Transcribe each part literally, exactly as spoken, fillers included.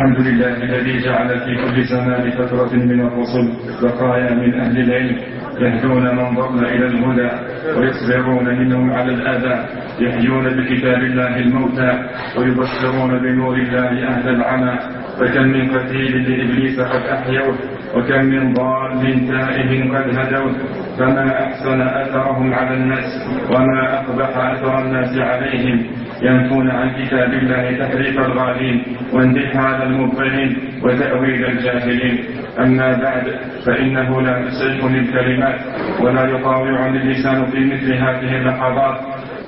الحمد لله الذي جعل في كل زمان فترة من الرسل بقايا من أهل العلم يهدون من ضل إلى الهدى ويصبرون منهم على الأذى، يحيون بكتاب الله الموتى ويبشرون بنور الله أهل العمى. فكم من قتيل لإبليس قد أحيوه، وكم من ضال تائه قد هدوه. فما أحسن أثرهم على الناس، وما أقبح أثر الناس عليهم. ينفون عن كتاب الله تحريف الغالين وانتحال المبطلين وتأويل الجاهلين. أما بعد، فإنه لا يسعفني الكلمات ولا يطاوعني اللسان في مثل هذه اللحظات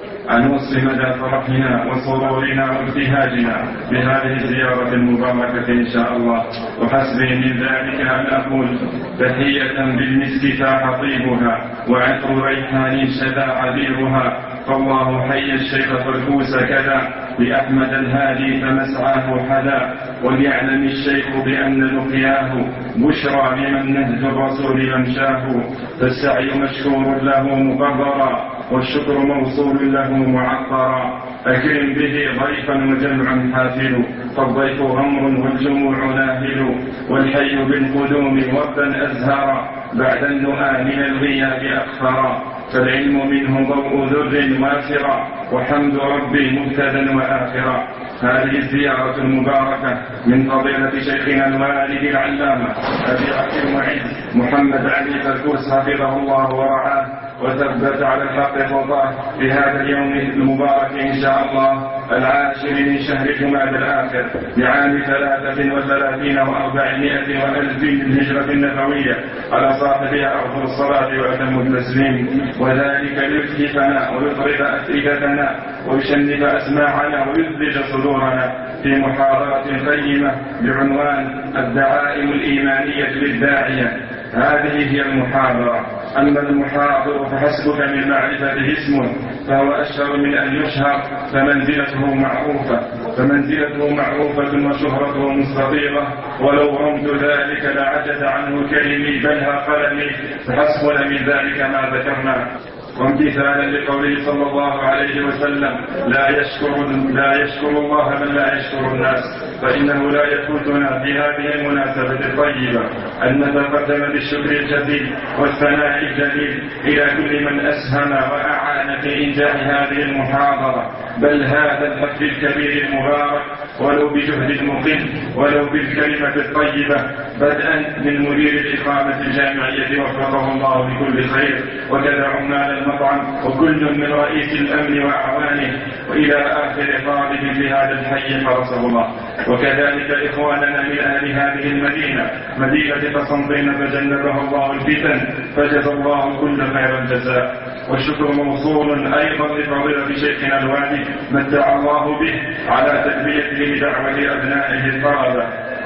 عن وصف مدى فرحنا وسرورنا وابتهاجنا بهذه الزيارة المباركة إن شاء الله. وحسبي من ذلك أن أقول تحية بالمسك فاح طيبها، وعطر ريحان شدا عبيرها. فالله حي الشيخ فركوس كذا، لأحمد الهادي فمسعاه حدا. وليعلم الشيخ بأن لقياه بشرى لمن نهج الرسول ممشاه. فالسعي مشكور له مقررا، والشكر موصول له معطرا. أكرم به ضيفا وجمع حافل، فالضيف غمر والجموع ناهل. والحي بالقدوم وفدا أزهرا، بعد النؤى من الغياب أخفرا. فالعلم منه ضوء ذر وافرا، وحمد ربي مبتدا وآخرا. هذه الزيارة المباركة من فضيلة شيخنا الوالد العلامة أبي عبد المعز محمد علي فركوس حفظه الله ورعاه وثبت على الحق خطاه في هذا اليوم المبارك إن شاء الله، العاشر من شهر جماد الآخر لعام ثلاثة وثلاثين وأربعمائة وألف الهجرة النبوية، على صاحبها أفضل الصلاة وأتم التسليم. وذلك ليثقفنا ويطرد أفئدتنا ويشنف أسماعنا ويثلج صدورنا في محاضرة قيمة بعنوان الدعائم الإيمانية للداعية. هذه هي المحاضرة. أما المحاضر فحسبك من معرفته اسمه، فهو أشهر من أن يشهر، فمنزلته معروفة فمنزلته معروفة وشهرته مستطيرة. ولو رمت ذلك لعجز عنه كلمي بلها قلمي، فحسبنا من ذلك ما ذكرنا. وامتثالا لقوله صلى الله عليه وسلم لا يشكر, لا يشكر الله من لا يشكر الناس. فإنه لا يفوتنا في هذه المناسبة الطيبة أن نتقدم بالشكر الجزيل والثناء الجليل إلى كل من أسهم وأعان في إنجاح هذه المحاضرة، بل هذا الحفل الكبير المبارك، ولو بجهد مقيم ولو بالكلمة الطيبة، بدءا من مدير الإقامة الجامعية وفقه الله لكل خير، وكذا عمال المطعم، وكل من رئيس الأمن وأعوانه، وإلى آخر طالب في هذا الحي حرسه الله. وكذلك إخواننا من أهل هذه المدينة، مدينة قسنطين فجنبها الله الفتن، فجزى الله كل خير الجزاء. والشكر موصول أيضا لفضيلة شيخنا الوالد متع الله به على تلبيته لدعوة أبنائه الطلبة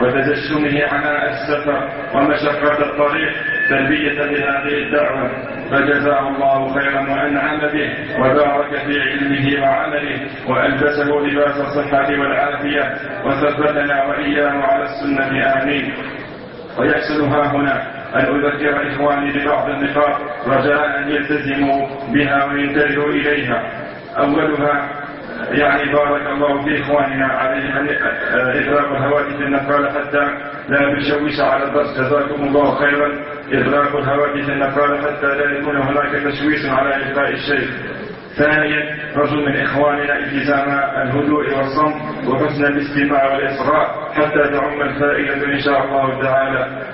وتجشمه عناء السفر ومشقة الطريق تلبية لهذه الدعوة، فجزاه الله خيرا وأنعم به وبارك في علمه وعمله، وألبسه لباس الصحة والعافية، وثبتنا وإياه على السنة آمين. ويحسن ها هنا أن أذكر إخواني ببعض النقاط رجاء أن يلتزموا بها وينتبهوا إليها. أولها يعني بارك الله في إخواننا عليهم إغلاق الهواتف النقالة حتى لا يشوش على الدرس، جزاكم الله خيرا. إغلاق الهواتف النقالة حتى لا يكون هناك تشويش على إلقاء الشيخ. ثانيا، رجل من إخواننا التزام الهدوء والصمت وحسن الاستماع والإصغاء حتى تعم الفائدة إن شاء الله تعالى.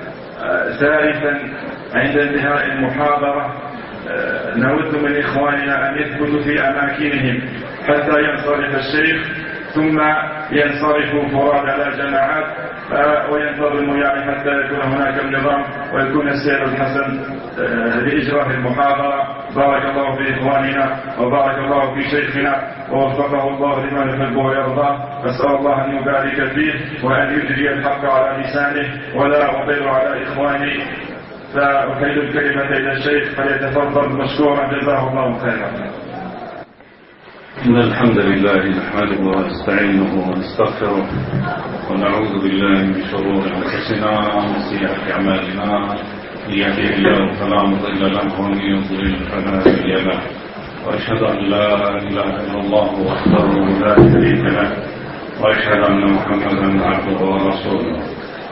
ثالثا، عند انتهاء المحاضرة نود من إخواننا أن يثبتوا في أماكنهم حتى ينصرف الشيخ، ثم ينصرفوا فراد على جماعات وينتظموا يعني حتى يكون هناك النظام ويكون السير الحسن لإجراء المحاضرة. بارك الله في إخواننا وبارك الله في شيخنا ووفقه الله لما يحبه ويرضاه. أسأل الله أن يبارك فيه وأن يجري الحق على لسانه ولا أطير على إخواني. فأحيل الكلمة إلى الشيخ فليتفضل مشكورا جزاه الله خيرا. إن الحمد لله نحمده ونستعينه ونستغفره ونعوذ بالله من شرور أنفسنا ومن سيئات أعمالنا. من يهده الله فلا مضل له ومن يضلل فلا هادي له. وأشهد أن لا إله إلا الله وحده لا شريك له، وأشهد أن محمدا عبده ورسوله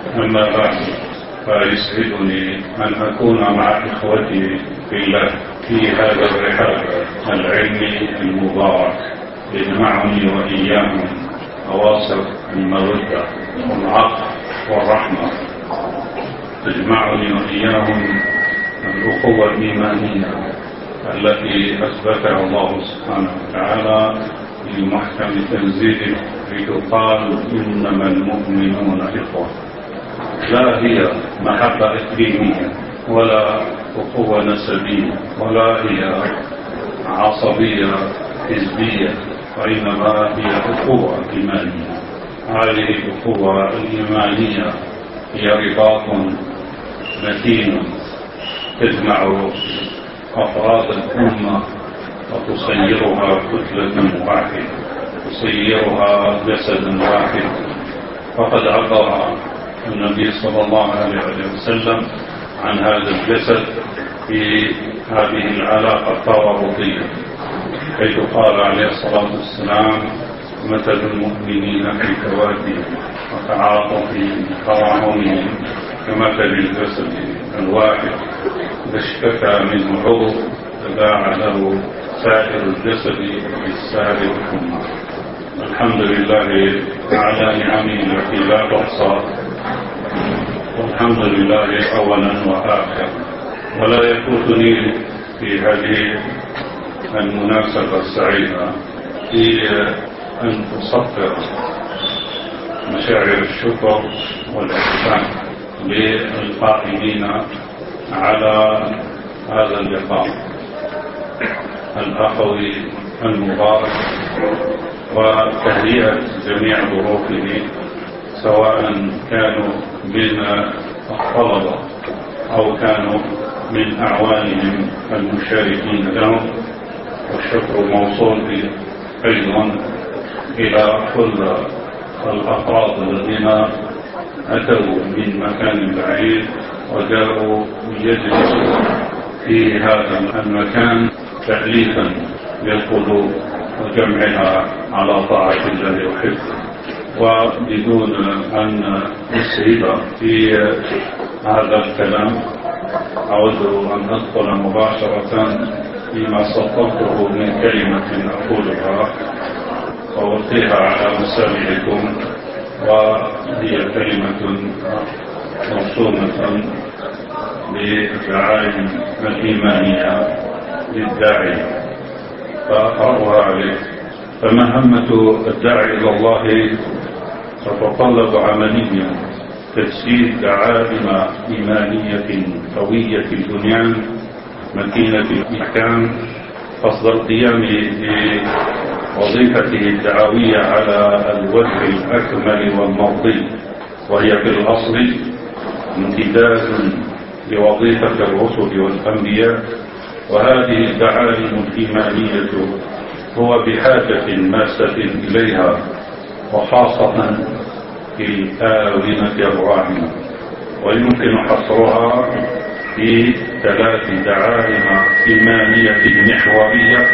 أما بعد، فيسعدني أن أكون مع إخوتي في الله في هذا الرحاب العلمي المبارك، يجمعني وإياهم أواصر المودة والعطف والرحمة، تجمعني وإياهم الأخوة الإيمانية التي أثبتها الله سبحانه وتعالى في محكم تنزيله، لتقال إنما المؤمنون إخوة. لا هي محبة إقليمية ولا أخوة نسبية ولا هي عصبية حزبية، وإنما هي أخوة إيمانية. هذه الأخوة الإيمانية هي رباط متين تجمع أفراد الأمة وتصيرها كتلة واحدة، تصيرها جسد واحد. فقد عبر النبي صلى الله عليه وسلم عن هذا الجسد في هذه العلاقة الترابطية، حيث قال عليه الصلاة والسلام: مثل المؤمنين في توادهم وتعاطفهم وتراحمهم كمثل الجسد الواحد، إذا اشتكى منه عضو تداعى له سائر الجسد بالسائر الأمة. الحمد لله على نعمه التي لا تحصى، والحمد لله أولا وآخرا. ولا يفوتني في هذه المناسبة السعيدة في أن أصفر مشاعر الشكر والإحسان للقائمين على هذا اللقاء الأخوي المبارك، وتهيئة جميع ظروفه، سواء كانوا من الطلبة أو كانوا من أعوانهم المشاركين لهم. والشكر موصول أيضا إلى كل الأفراد الذين أتوا من مكان بعيد وجاءوا يجلسوا في هذا المكان تأليفا للقلوب وجمعها على طاعة الله وحفظه. وبدون أن أسهب في هذا الكلام، أود أن أدخل مباشرة فيما سطرته من كلمة أقولها وألقيها على مسامعكم، وهي كلمة موسومة بالدعائم الإيمانية للداعي، فأقرأها عليه. فمهمة الداعي إلى الله تتطلب عمليا تجسيد دعائم إيمانية قوية البنيان متينة الإحكام، قصد القيام بوظيفته الدعوية على الوجه الأكمل والمرضي، وهي في الأصل امتداد لوظيفة الرسل والأنبياء. وهذه الدعائم الإيمانية هو بحاجة ماسة إليها، وخاصة في الآونة الراهنة. ويمكن حصرها في ثلاث دعائم إيمانية محورية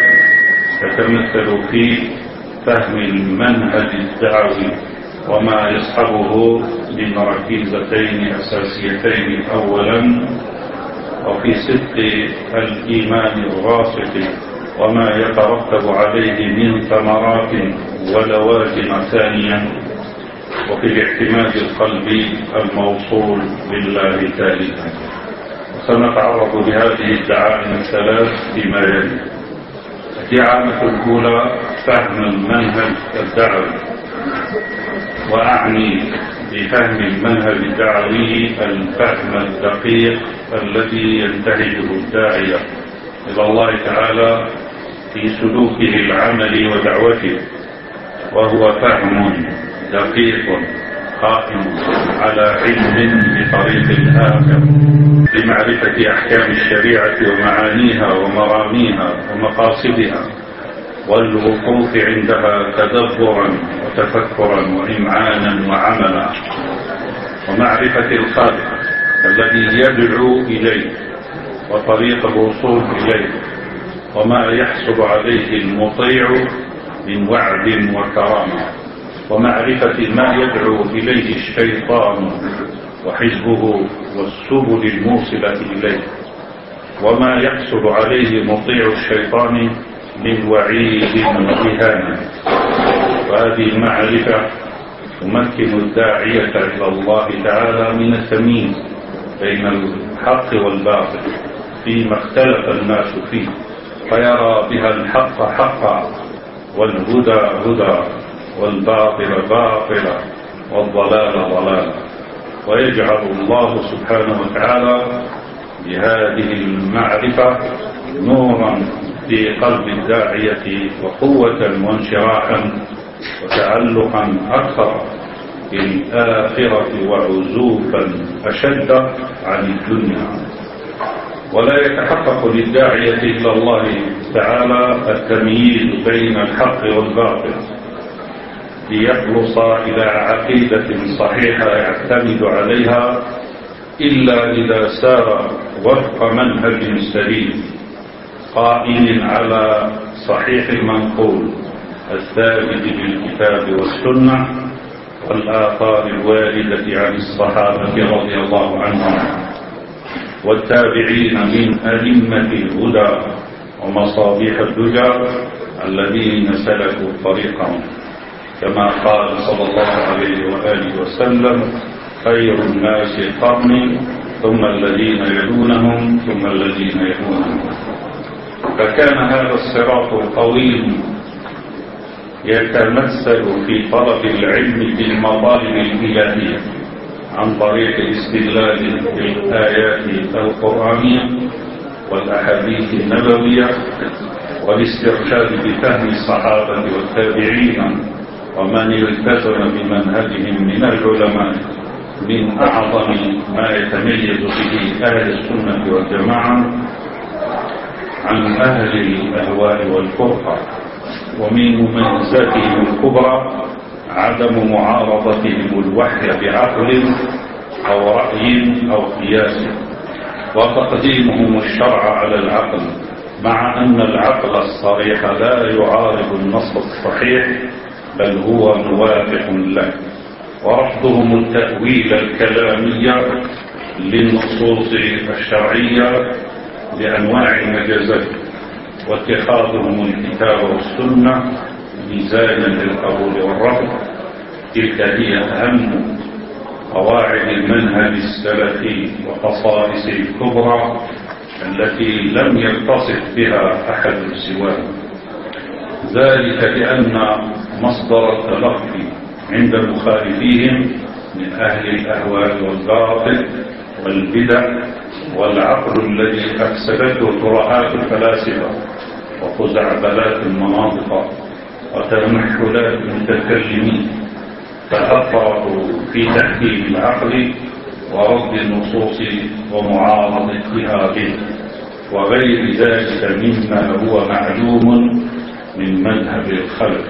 تتمثل في فهم المنهج الدعوي وما يصحبه من ركيزتين أساسيتين: أولا، وفي صدق الإيمان الراسخ وما يترتب عليه من ثمرات ولوازم; ثانيا، وفي الاعتماد القلبي الموصول بالله ثالثا. سنتعرض لهذه الدعائم الثلاث فيما يلي. الدعامة الأولى فهم المنهج الدعوي، وأعني بفهم المنهج الدعوي الفهم الدقيق الذي ينتهجه الداعية إلى الله تعالى في سلوكه العملي ودعوته، وهو فهم دقيق قائم على علم بطريق الآخر، لمعرفة أحكام الشريعة ومعانيها ومراميها ومقاصدها، والوقوف عندها تدبرا وتفكرا وإمعانا وعملا، ومعرفة الخالق الذي يدعو إليه وطريق الوصول إليه، وما يحصل عليه المطيع من وعد وكرامة، ومعرفة ما يدعو إليه الشيطان وحزبه والسبل الموصلة إليه، وما يحصل عليه مطيع الشيطان من وعيد وإهانة. وهذه المعرفة تمكن الداعية إلى الله تعالى من التمييز بين الحق والباطل فيما اختلف الناس فيه، فيرى بها الحق حقا والهدى هدى والباطل باطلا والضلال ضلالا، ويجعل الله سبحانه وتعالى بهذه المعرفة نورا في قلب الداعية وقوة وانشراحا وتعلقا أكثر بالآخرة وعزوفا أشد عن الدنيا. ولا يتحقق للداعية إلى الله تعالى التمييز بين الحق والباطل ليخلص إلى عقيدة صحيحة يعتمد عليها إلا إذا سار وفق منهج سليم قائم على صحيح المنقول الثابت بالكتاب والسنة والآثار الواردة عن الصحابة رضي الله عنهم والتابعين من أئمة الهدى ومصابيح الدجى الذين سلكوا طريقهم، كما قال صلى الله عليه وآله وسلم: خير الناس قرني ثم الذين يلونهم ثم الذين يلونهم. فكان هذا الصراط القويم يتمثل في طلب العلم بالمطالب الإلهية عن طريق الاستدلال بالآيات القرآنية والأحاديث النبوية والاسترشاد بفهم الصحابة والتابعين ومن التزم بمنهجهم من العلماء من أعظم ما يتميز به أهل السنة والجماعة عن أهل الأهواء والفرقة. ومن مميزاتهم الكبرى عدم معارضتهم الوحي بعقل أو رأي أو قياس، وتقديمهم الشرع على العقل، مع أن العقل الصريح لا يعارض النص الصحيح بل هو موافق له، ورفضهم التأويل الكلامي للنصوص الشرعية بأنواع المجازات، واتخاذهم الكتاب والسنة ميزانا للقبول والرفض. تلك هي أهم قواعد المنهج السلفي وخصائص الكبرى التي لم يتصف بها أحد سواه، ذلك لأن مصدر التلقي عند مخالفيهم من أهل الأهواء والباطل والبدع والعقل الذي أفسدته ترهات الفلاسفة وخزعبلات المناطق وتمحلات المتكلمين، فأثروا في تحكيم العقل ورد النصوص ومعارضتها به وغير ذلك مما هو معلوم من مذهب الخلق.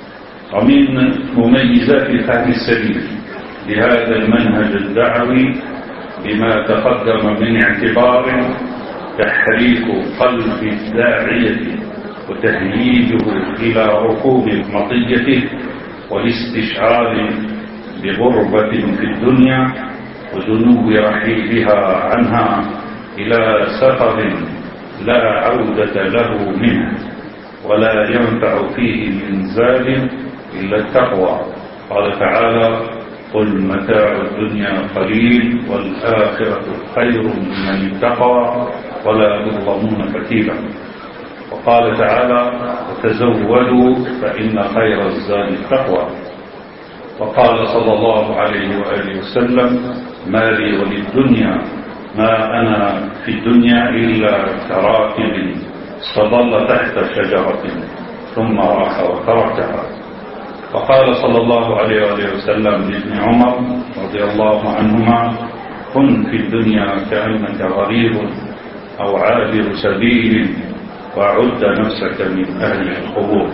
ومن مميزات الفهم السليم لهذا المنهج الدعوي بما تقدم من اعتبار تحريك قلب الداعية وتهييجه إلى ركوب مطيته والاستشعار بغربة في الدنيا ودنو رحيلها عنها إلى سفر لا عودة له منه ولا ينفع فيه من زاد إلا التقوى. قال تعالى: قل متاع الدنيا قليل والآخرة خير لمن اتقى ولا تظلمون فتيلا. وقال تعالى: وتزودوا فإن خير الزاد التقوى. وقال صلى الله عليه وآله وسلم: ما لي وللدنيا ما أنا في الدنيا إلا كراكب استظل تحت شجرة ثم راح وتركها. وقال صلى الله عليه وآله وسلم لابن عمر رضي الله عنهما: كن في الدنيا كأنك غريب أو عابر سبيل وعد نفسك من أهل القبور.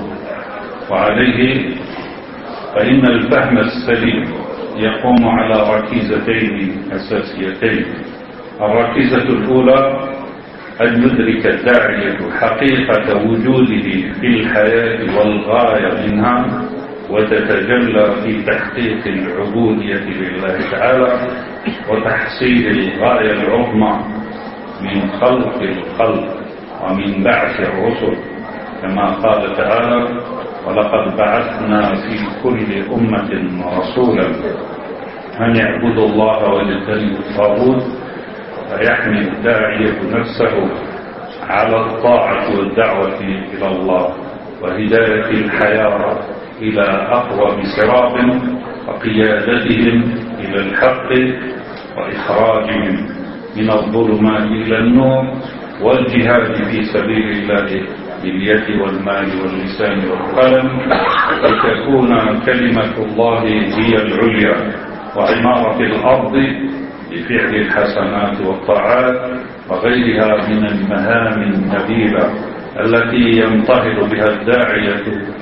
وعليه فإن الفهم السليم يقوم على ركيزتين أساسيتين. الركيزة الأولى أن يدرك الداعية حقيقة وجوده في الحياة والغاية منها وتتجلى في تحقيق العبودية لله تعالى وتحصيل الغاية العظمى من خلق الخلق ومن بعث الرسل، كما قال تعالى: ولقد بعثنا في كل أمة رسولا أن يعبدوا الله واجتنبوا الطاغوت، فيحمل الداعية نفسه على الطاعة والدعوة إلى الله وهداية الحياة إلى أقوى صراط وقيادتهم إلى الحق وإخراجهم من الظلمات إلى النور والجهاد في سبيل الله باليد والمال واللسان والقلم، لتكون كلمة الله هي العليا وعمارة الأرض بفعل الحسنات والطاعات وغيرها من المهام النبيلة التي ينتهض بها الداعية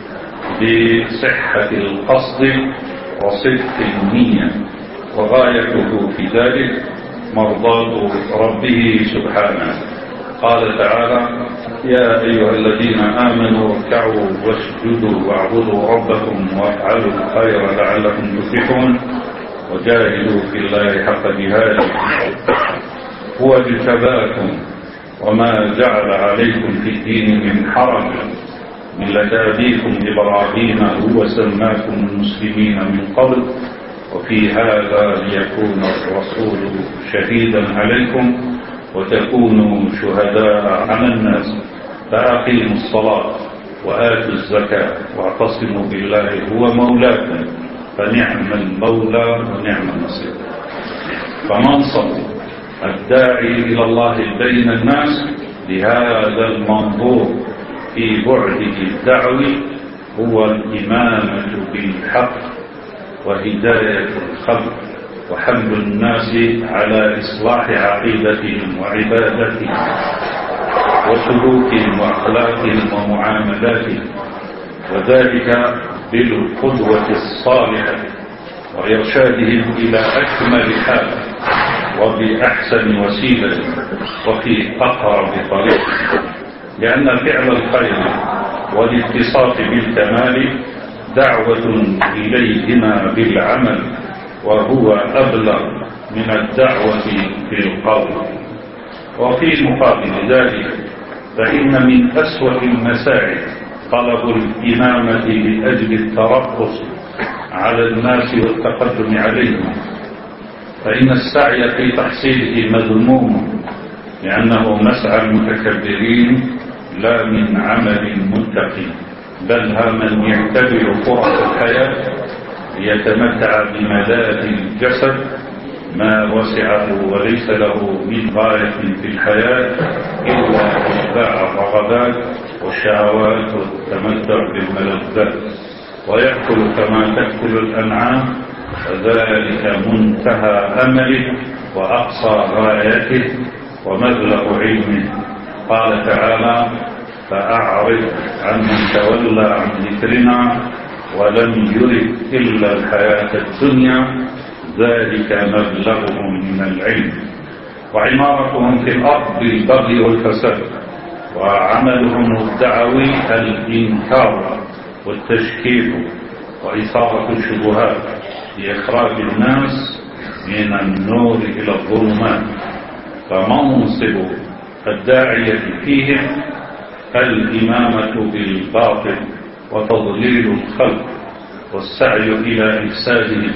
بصحة القصد وصدق النية، وغايته في ذلك مرضاة ربه سبحانه. قال تعالى: يا أيها الذين آمنوا اركعوا واسجدوا واعبدوا ربكم وافعلوا الخير لعلكم تفلحون وجاهدوا في الله حق جهاده هو اجتباكم وما جعل عليكم في الدين من حرج ملة أبيكم إبراهيم هو سماكم المسلمين من قبل وفي هذا ليكون الرسول شهيدا عليكم وتكونوا شهداء على الناس، فأقيموا الصلاة وآتوا الزكاة واعتصموا بالله هو مولاكم فنعم المولى ونعم النصير. فمنصب الداعي إلى الله بين الناس بهذا المنظور في بعده الدعوي هو الإمامة بالحق وهداية الخلق وحمل الناس على إصلاح عقيدتهم وعبادتهم وسلوكهم وأخلاقهم ومعاملاتهم، وذلك بالقدوة الصالحة وإرشادهم إلى أكمل حال وبأحسن وسيلة وفي أقرب طريق، لأن فعل الخير والاتصاف بالكمال دعوة إليهما بالعمل، وهو أبلغ من الدعوة في القول. وفي مقابل ذلك فإن من أسوأ المساعي طلب الإمامة لأجل التربص على الناس والتقدم عليهم، فإن السعي في تحصيله مذموم لأنه مسعى المتكبرين لا من عمل المتقين، بل ها من يعتبر فرص الحياة ليتمتع بملاذ الجسد ما وسعه وليس له من غاية في الحياة إلا اتباع الرغبات والشهوات والتمتع بالملذات، ويأكل كما تأكل الأنعام، فذلك منتهى أمله وأقصى غايته ومبلغ علمه. قال تعالى: فأعرض عن من تولى عن ذكرنا ولم يرد إلا الحياة الدنيا ذلك مبلغهم من العلم. وعمارتهم في الأرض بالبغي والفساد، وعملهم الدعوي الإنكار والتشكيك وإثارة الشبهات لإخراج الناس من النور إلى الظلمات. فمنصب الداعية فيهم الإمامة بالباطل وتضليل الخلق والسعي إلى إفسادهم،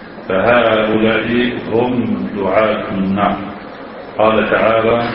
فهؤلاء هم دعاة النار. قال تعالى: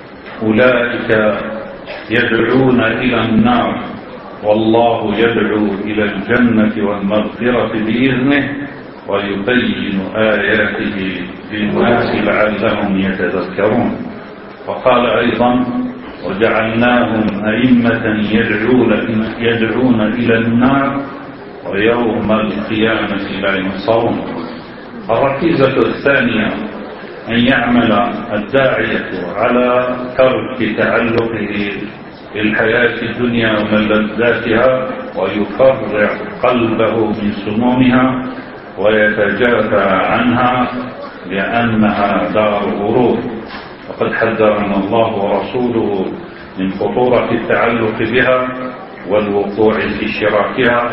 أولئك يدعون إلى النار والله يدعو إلى الجنة والمغفرة بإذنه ويبين آياته للناس لعلهم يتذكرون. وقال أيضا: وجعلناهم أئمة يدعون, يدعون إلى النار ويوم القيامة لا ينصرون. الركيزة الثانية أن يعمل الداعية على ترك تعلقه بالحياة الدنيا وملذاتها ويفرع قلبه من سمومها ويتجافى عنها لأنها دار غرور. وقد حذرنا الله ورسوله من خطورة التعلق بها والوقوع في شراكها.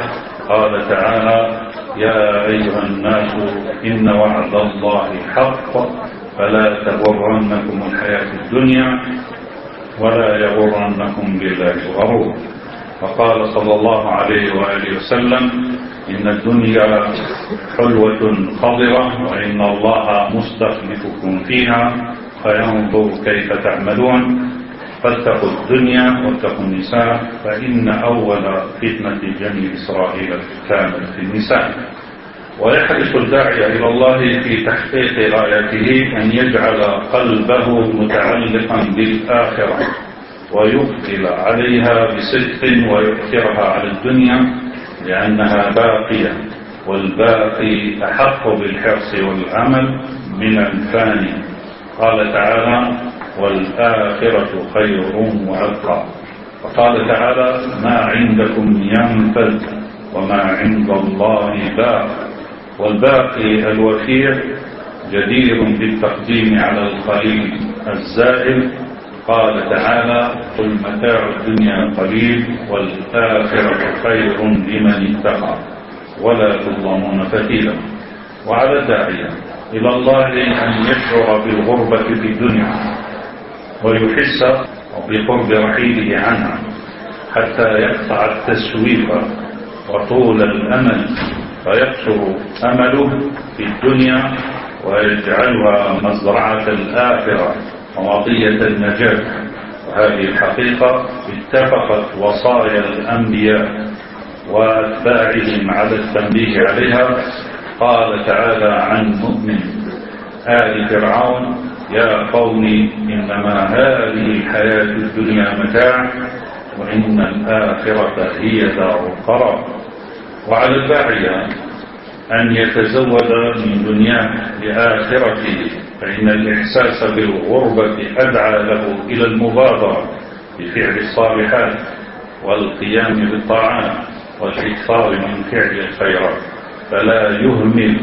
قال تعالى: يا أيها الناس إن وعد الله حق فلا تغرنكم الحياة الدنيا ولا يغرنكم بالله الغرور. وقال صلى الله عليه وآله وسلم: إن الدنيا حلوة خضرة وإن الله مستخلفكم فيها فينظر كيف تعملون، فاتقوا الدنيا واتقوا النساء فإن أول فتنة بني إسرائيل كانت في النساء. ويحرص الداعي إلى الله في تحقيق غايته أن يجعل قلبه متعلقا بالآخرة ويقبل عليها بصدق ويؤثرها على الدنيا لأنها باقية، والباقي أحق بالحرص والعمل من الفاني. قال تعالى: والآخرة خير وأبقى. وقال تعالى: ما عندكم ينفد وما عند الله باق. والباقي الوفير جدير بالتقديم على القليل الزائل. قال تعالى: قل متاع الدنيا قليل والآخرة خير لمن اتقى ولا تظلمون فتيلا. وعلى الداعية إلى الله أن يشعر بالغربة في الدنيا ويحس بقرب رحيله عنها حتى يقطع التسويف وطول الأمل، فيقصر أمله في الدنيا ويجعلها مزرعة الآخرة ومطية النجاة. وهذه الحقيقة اتفقت وصايا الأنبياء وأتباعهم على التنبيه عليها. قال تعالى عن مؤمن آل فرعون: يا قوم إنما هذه الحياة الدنيا متاع وإن الآخرة هي دار القرار. وعلى الداعية أن يتزود من دنياه لآخرته، فإن الإحساس بالغربة أدعى له إلى المبادرة بفعل الصالحات والقيام بالطاعات والإكثار من فعل الخيرات، فلا يهمل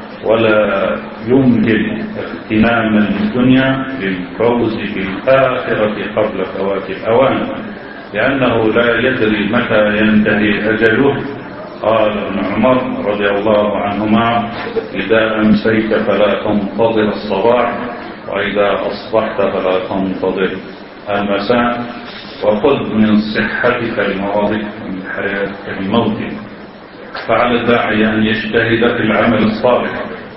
ولا يمهل اغتناما للدنيا للفوز بالآخرة قبل فوات الأوان، لأنه لا يدري متى ينتهي أجله. قال ابن عمر رضي الله عنهما: إذا أمسيت فلا تنتظر الصباح وإذا أصبحت فلا تنتظر المساء، وخذ من صحتك لمرضك ومن حياتك لموتك. فعلى الداعي أن يجتهد في العمل الصالح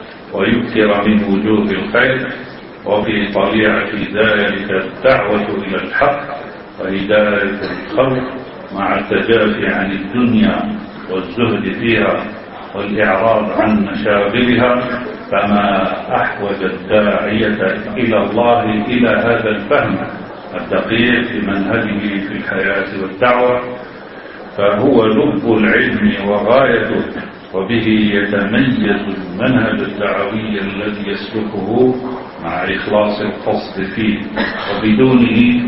ويكثر من وجوه الخير، وفي طليعة ذلك الدعوة إلى الحق وهداية الخلق مع التجافي عن الدنيا والزهد فيها والإعراض عن مشاغلها. فما أحوج الداعية إلى الله إلى هذا الفهم الدقيق لمنهجه في الحياة والدعوة، فهو لب العلم وغايته، وبه يتميز المنهج الدعوي الذي يسلكه مع إخلاص القصد فيه، وبدونه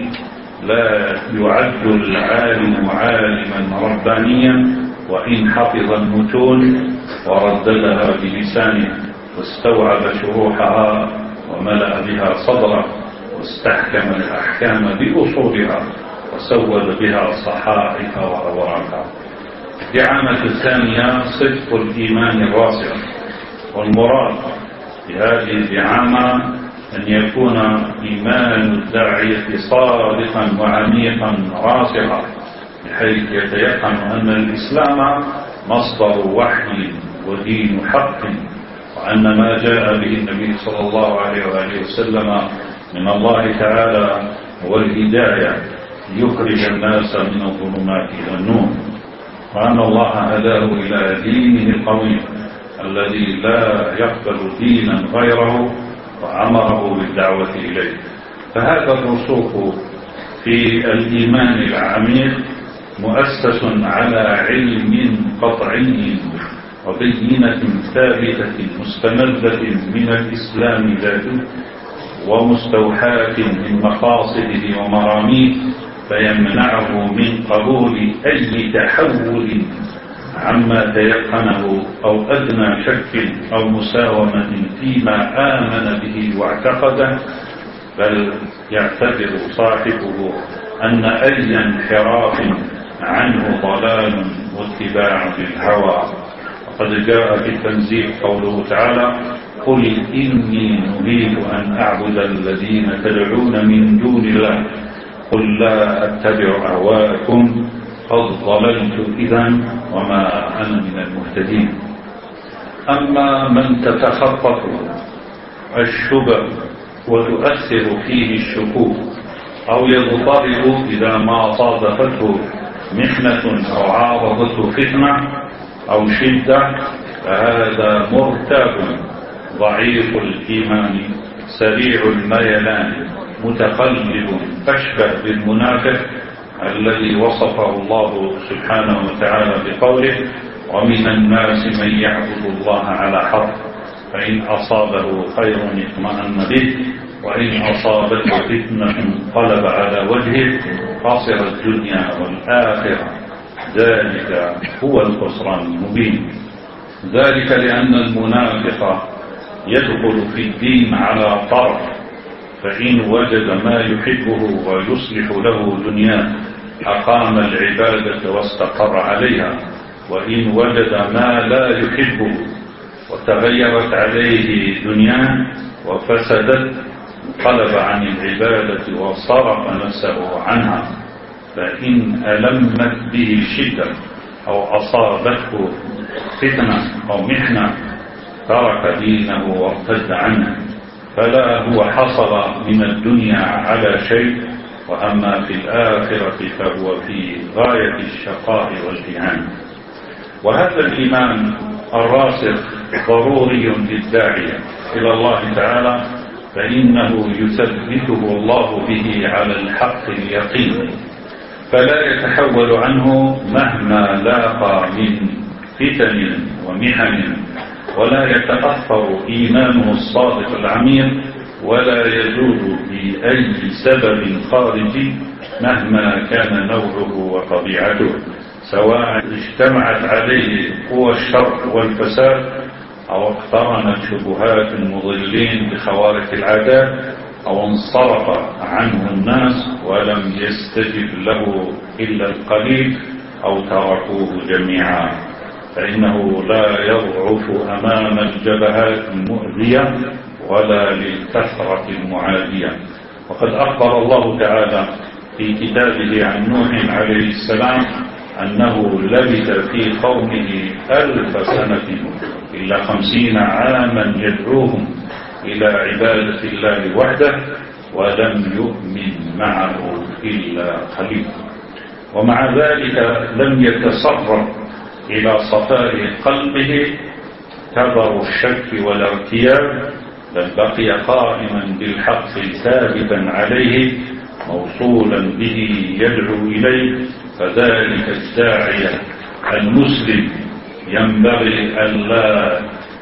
لا يعد العالم عالما ربانيا وإن حفظ المتون ورددها بلسانه واستوعب شروحها وملأ بها صدره واستحكم الأحكام بأصولها وسود بها صحائف وأوراقها. الدعامة الثانية صدق الإيمان الراسخ. والمراد بهذه الدعامة أن يكون إيمان الداعية صادقا وعميقا راسخا، بحيث يتيقن أن الإسلام مصدر وحي ودين حق، وأن ما جاء به النبي صلى الله عليه وآله وسلم من الله تعالى هو الهداية يخرج الناس من الظلمات إلى النور، وأن الله هداه إلى دينه القويم الذي لا يقبل دينا غيره، وأمره بالدعوة إليه. فهذا الرسوخ في الإيمان العميق مؤسس على علم قطعي وبينة ثابتة مستمدة من الإسلام ذاته ومستوحاة من مقاصده ومراميه، فيمنعه من قبول أي تحول عما تيقنه أو أدنى شك أو مساومة فيما آمن به واعتقده، بل يعتبر صاحبه أن أي انحراف عنه ضلال واتباع للهوى. وقد جاء في التنزيل قوله تعالى: قل إني نريد أن أعبد الذين تدعون من دون الله قل لا أتبع أهواءكم قد ضللت إذا وما أنا من المهتدين. أما من تتخطفه الشبه وتؤثر فيه الشكوك أو يضطرب إذا ما صادفته محنة أو عارضته فتنة أو شدة، فهذا مرتاب ضعيف الإيمان سريع الميلان متقلب، أشبه بالمنافق الذي وصفه الله سبحانه وتعالى بقوله: ومن الناس من يعبد الله على حرف فإن أصابه خير اطمأن به وإن أصابته فتنة انقلب على وجهه خسر الدنيا والآخرة ذلك هو الخسران المبين. ذلك لأن المنافق يدخل في الدين على طرف، فإن وجد ما يحبه ويصلح له دنياه أقام العبادة واستقر عليها، وإن وجد ما لا يحبه وتغيرت عليه دنياه وفسدت انقلب عن العبادة وصرف نفسه عنها. فإن ألمت به شدة أو أصابته فتنة أو محنة ترك دينه وارتد عنه، فلا هو حصل من الدنيا على شيء، وأما في الآخرة فهو في غاية الشقاء والإهانة. وهذا الإيمان الراسخ ضروري للداعية إلى الله تعالى، فإنه يثبته الله به على الحق اليقين، فلا يتحول عنه مهما لاقى من فتن ومحن، ولا يتأثر إيمانه الصادق العميق، ولا يزول بأي سبب خارجي مهما كان نوعه وطبيعته، سواء اجتمعت عليه قوى الشر والفساد أو اقترنت شبهات المضلين بخوارق العادات، أو انصرف عنه الناس ولم يستجب له إلا القليل أو تركوه جميعا، فإنه لا يضعف أمام الجبهات المؤذية ولا للكثرة المعادية. وقد أخبر الله تعالى في كتابه عن نوح عليه السلام أنه لبث في قومه ألف سنة إلا خمسين عاما يدعوهم إلى عبادة الله وحده ولم يؤمن معه إلا قليل. ومع ذلك لم يتصرف إلى صفاء قلبه كبر الشك والارتياب، بل بقي قائما بالحق ثابتا عليه موصولا به يدعو إليه. فذلك الداعية المسلم ينبغي ألا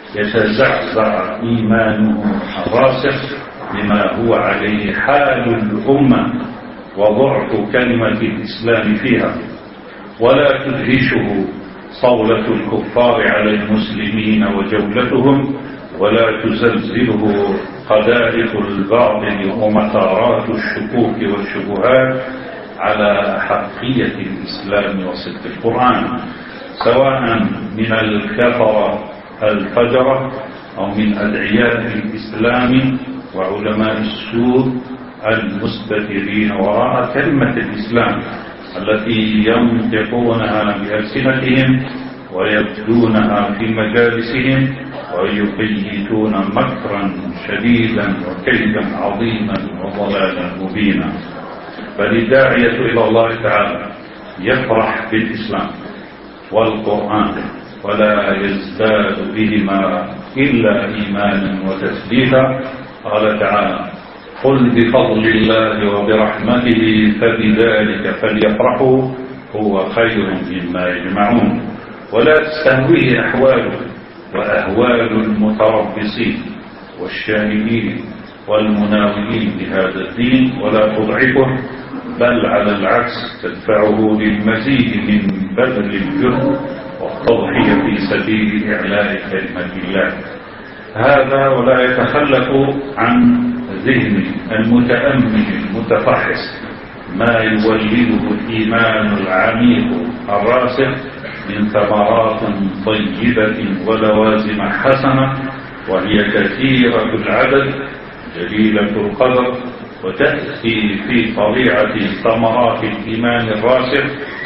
يتزعزع إيمانه الراسخ بما هو عليه حال الأمة وضعف كلمة الإسلام فيها، ولا تدهشه صولة الكفار على المسلمين وجولتهم، ولا تزلزله قذائف الباطل ومثارات الشكوك والشبهات على حقية الإسلام وصدق القرآن، سواء من الكفرة الفجرة أو من أدعياء الإسلام وعلماء السوء المستترين وراء كلمة الإسلام التي ينطقونها بألسنتهم ويبدونها في مجالسهم ويبيتون مكرا شديدا وكيدا عظيما وضلالا مبينا. فالداعية إلى الله تعالى يفرح بالإسلام والقرآن ولا يزداد بهما إلا إيمانا وتثبيتا. قال تعالى: قل بفضل الله وبرحمته فبذلك فليفرحوا هو خير مما يجمعون. ولا تستهويه أحواله وأهوال المتربصين والشاهدين والمناولين لهذا الدين ولا تضعفه، بل على العكس تدفعه للمزيد من بذل الجهد والتضحية في سبيل إعلاء كلمة الله. هذا ولا يتخلف عن ذهن المتأمل المتفحص ما يولده الإيمان العميق الراسخ من ثمرات طيبة ولوازم حسنة، وهي كثيرة العدد جليلة القدر، وتأتي في طبيعة ثمرات الإيمان الراسخ.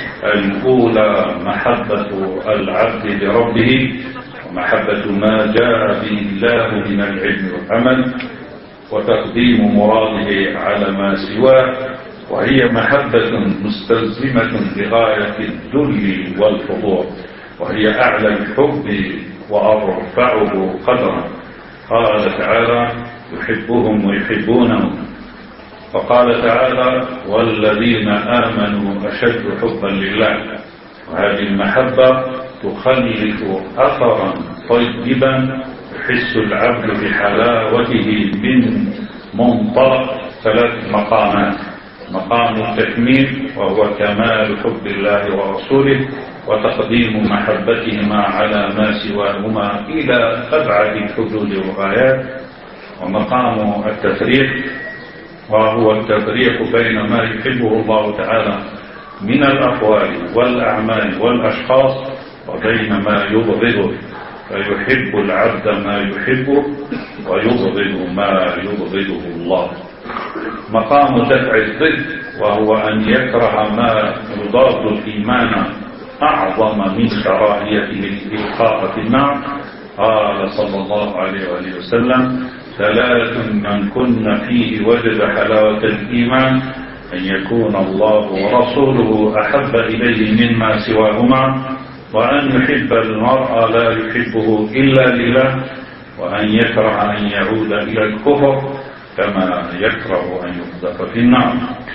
الأولى محبة العبد لربه، ومحبة ما جاء به الله من العلم والعمل، وتقديم مراده على ما سواه، وهي محبة مستلزمة لغاية الذل والخضوع، وهي أعلى الحب وأرفعه قدرا. قال تعالى: يحبهم ويحبونه. وقال تعالى: والذين آمنوا أشد حبا لله. وهذه المحبة تخلف أثرا طيبا يحس العبد بحلاوته من منطلق ثلاث مقامات: مقام التكميل وهو كمال حب الله ورسوله وتقديم محبتهما على ما سواهما إلى أبعد الحدود والغايات، ومقام التفريق وهو التفريق بين ما يحبه الله تعالى من الأقوال والأعمال والأشخاص وبين ما يبغضه، فيحب العبد ما يحبه ويبغض ما يبغضه الله. مقام دفع الضد وهو أن يكره ما يضاد الإيمان أعظم من كراهيته الإلقاء في النار. قال صلى الله عليه وآله وسلم: ثلاث من كن فيه وجد حلاوة الإيمان: أن يكون الله ورسوله أحب إليه مما سواهما، وأن يحب المرء لا يحبه إلا لله، وأن يكره أن يعود إلى الكفر كما يكره أن يقذف في النار.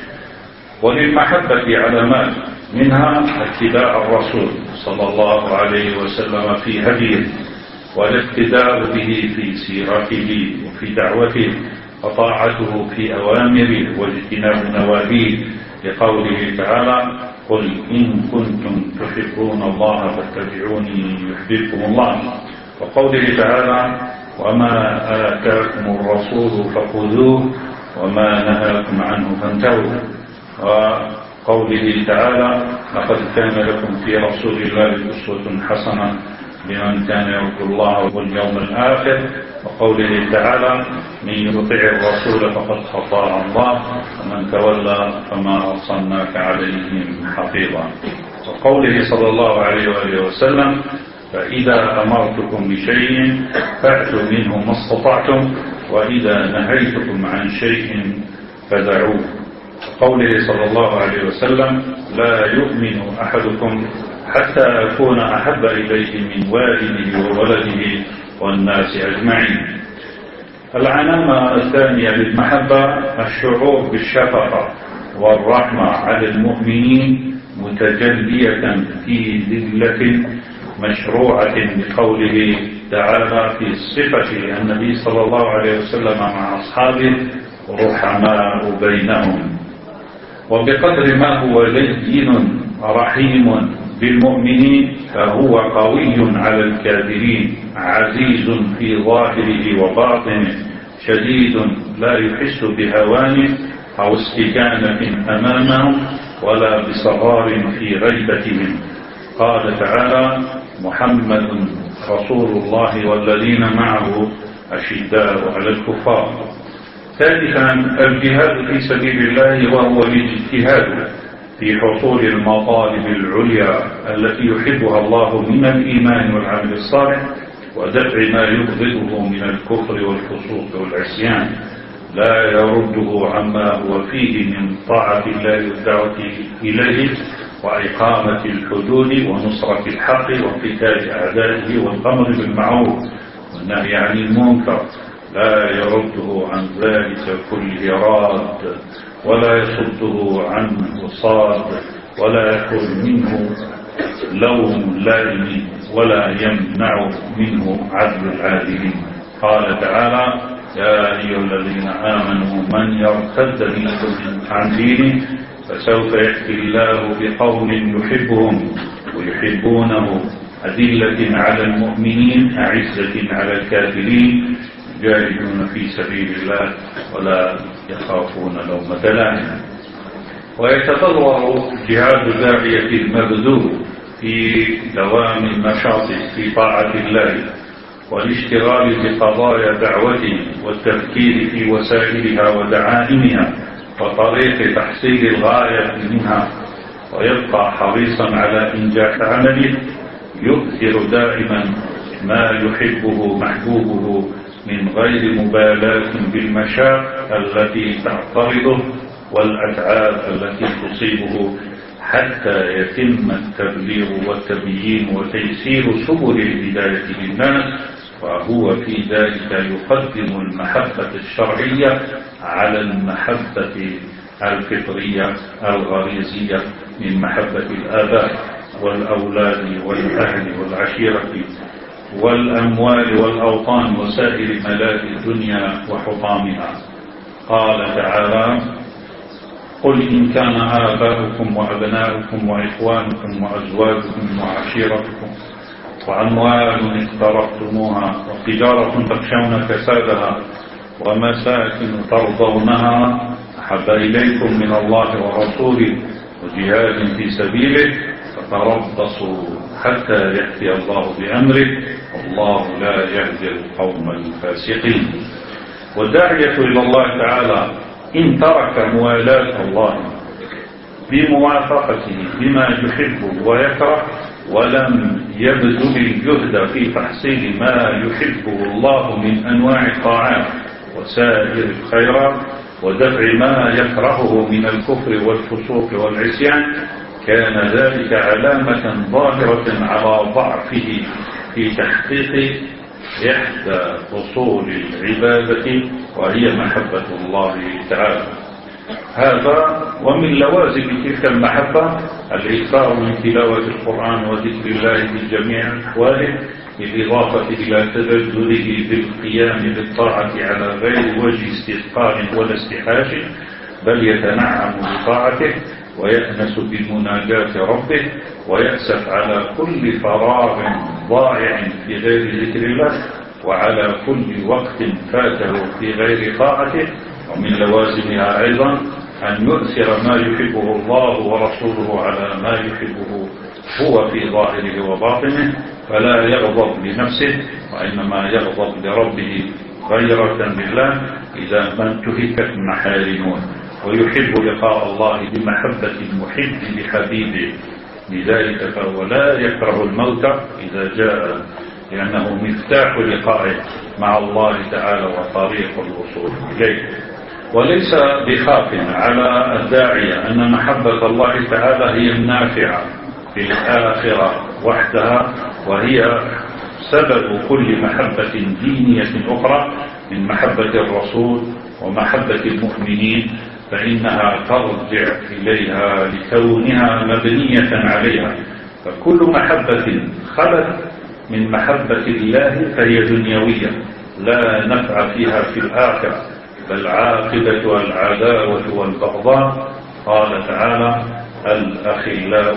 وللمحبة علامات، منها اتباع الرسول صلى الله عليه وسلم في هديه، والاقتداء به في سيرته وفي دعوته، وطاعته في أوامره واجتناب نواهيه، لقوله تعالى: قل إن كنتم تحبون الله فاتبعوني يحببكم الله. وقوله تعالى: وما آتاكم الرسول فخذوه وما نهاكم عنه فانتهوا. وقوله تعالى: لقد كان لكم في رسول الله أسوة حسنة لمن كان يرجو الله واليوم الآخر. وقوله تعالى: من يطع الرسول فقد أطاع الله ومن تولى فما أرسلناك عليهم حفيظا. وقوله صلى الله عليه وآله وسلم: فإذا أمرتكم بشيء فأتوا منه ما استطعتم، وإذا نهيتكم عن شيء فدعوه. قوله صلى الله عليه وسلم: لا يؤمن أحدكم حتى أكون أحب إليه من والده وولده والناس أجمعين. العلامة الثانية للمحبة الشعور بالشفقة والرحمة على المؤمنين متجلية في ذلة مشروعة، بقوله تعالى في صفة النبي صلى الله عليه وسلم مع أصحابه: رحماء بينهم. وبقدر ما هو لين رحيم بالمؤمنين فهو قوي على الكافرين، عزيز في ظاهره وباطنه، شديد لا يحس بهوان أو استكانة أمامهم ولا بصغار في غيبتهم. قال تعالى: محمد رسول الله والذين معه أشداء على الكفار. ثالثا الجهاد في سبيل الله، وهو الاجتهاد في حصول المطالب العليا التي يحبها الله من الإيمان والعمل الصالح، ودفع ما يبغضه من الكفر والفسوق والعصيان، لا يرده عما هو فيه من طاعة الله والدعوة إليه وإقامة الحدود ونصرة الحق وقتال أعدائه والأمر بالمعروف والنهي عن المنكر، لا يرده عن ذلك كله راد، ولا يصده عنه صاد، ولا يكون منه لوم لائم، ولا يمنع منه عدل العادلين. قال تعالى: يا أيها الذين آمنوا من يرتد منكم عن دينه فسوف يأتي الله بقوم يحبهم ويحبونه، أذلة على المؤمنين أعزة على الكافرين، يجاهدون في سبيل الله ولا يخافون لومة لائم. ويتطور جهاد داعية المبذول في دوام النشاط في طاعة الله والاشتغال بقضايا دعوته والتفكير في وسائلها ودعائمها وطريق تحصيل الغاية منها، ويبقى حريصا على إنجاح عمله، يؤثر دائما ما يحبه محبوبه من غير مبالاة بالمشاق التي تعترضه والأتعاب التي تصيبه، حتى يتم التبليغ والتبيين وتيسير سبل الهداية للناس، وهو في ذلك يقدم المحبة الشرعية على المحبة الفطرية الغريزية من محبة الآباء والأولاد والأهل والعشيرة والأموال والأوطان وسائر ملاذ الدنيا وحطامها. قال تعالى: قل إن كان آباؤكم وأبناؤكم وإخوانكم وأزواجكم وعشيرتكم وأموال اقترفتموها وتجارة تخشون كسادها ومساكن ترضونها أحب إليكم من الله ورسوله وجهاد في سبيله فتربصوا حتى يأتي الله بأمره والله لا يهدي القوم الفاسقين. والداعية إلى الله تعالى إن ترك موالاة الله بموافقته بما يحب ويكره ولم يبذل الجهد في تحصيل ما يحبه الله من أنواع الطاعات وسائر الخيرات ودفع ما يكرهه من الكفر والفسوق والعصيان، كان ذلك علامة ظاهرة على ضعفه في تحقيق إحدى أصول العبادة وهي محبة الله تعالى. هذا ومن لوازم تلك المحبة الإكثار من تلاوة القرآن وذكر الله في جميع أحواله، بالإضافة إلى تبذله بالقيام بالطاعة على غير وجه استثقال ولا استحاش، بل يتنعم بطاعته ويأنس بمناجاة ربه ويأسف على كل فراغ ضائع في غير ذكر الله وعلى كل وقت فاته في غير طاعته. ومن لوازمها أيضا أن يؤثر ما يحبه الله ورسوله على ما يحبه هو في ظاهره وباطنه، فلا يغضب لنفسه وإنما يغضب لربه غيرة بالله إذا ما انتهكت محارمه، ويحب لقاء الله بمحبة المحب لحبيبه، لذلك فهو لا يكره الموت إذا جاء، لأنه مفتاح لقائه مع الله تعالى وطريق الوصول إليه. وليس بخاف على الداعية أن محبة الله تعالى هي النافعة في الآخرة وحدها، وهي سبب كل محبة دينية أخرى من محبة الرسول ومحبة المؤمنين، فإنها ترجع إليها لكونها مبنية عليها. فكل محبة خلت من محبة الله فهي دنيوية لا نفع فيها في الآخرة، بل عاقبة العداوة والبغضاء. قال تعالى: الأخلاء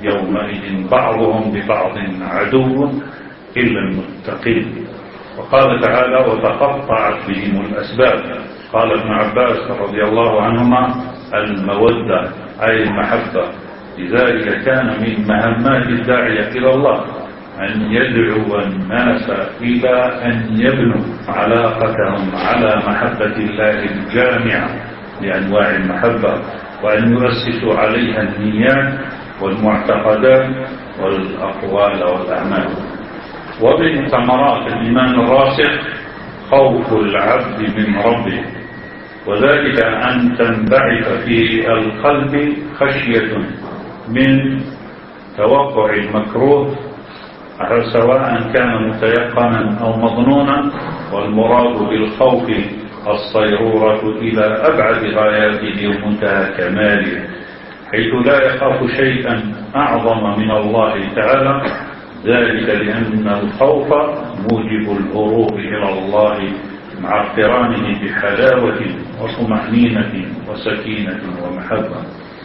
يومئذ بعضهم ببعض عدو إلا المتقين. وقال تعالى: وتقطعت بهم الأسباب. قال ابن عباس رضي الله عنهما: المودة أي المحبة. لذلك كان من مهمات الداعية إلى الله أن يدعو الناس إلى أن يبنوا علاقتهم على محبة الله الجامعة لأنواع المحبة، وأن يؤسسوا عليها النيات والمعتقدات والأقوال والأعمال. ومن ثمرات الإيمان الراسخ خوف العبد من ربه، وذلك أن تنبعث في القلب خشية من توقع المكروه سواء كان متيقنا أو مظنونا، والمراد بالخوف الصيرورة إلى أبعد غاياته ومنتهى كماله، حيث لا يخاف شيئا أعظم من الله تعالى، ذلك لأن الخوف موجب الهروب إلى الله مع اقترانه بحلاوة وطمأنينة وسكينة ومحبة.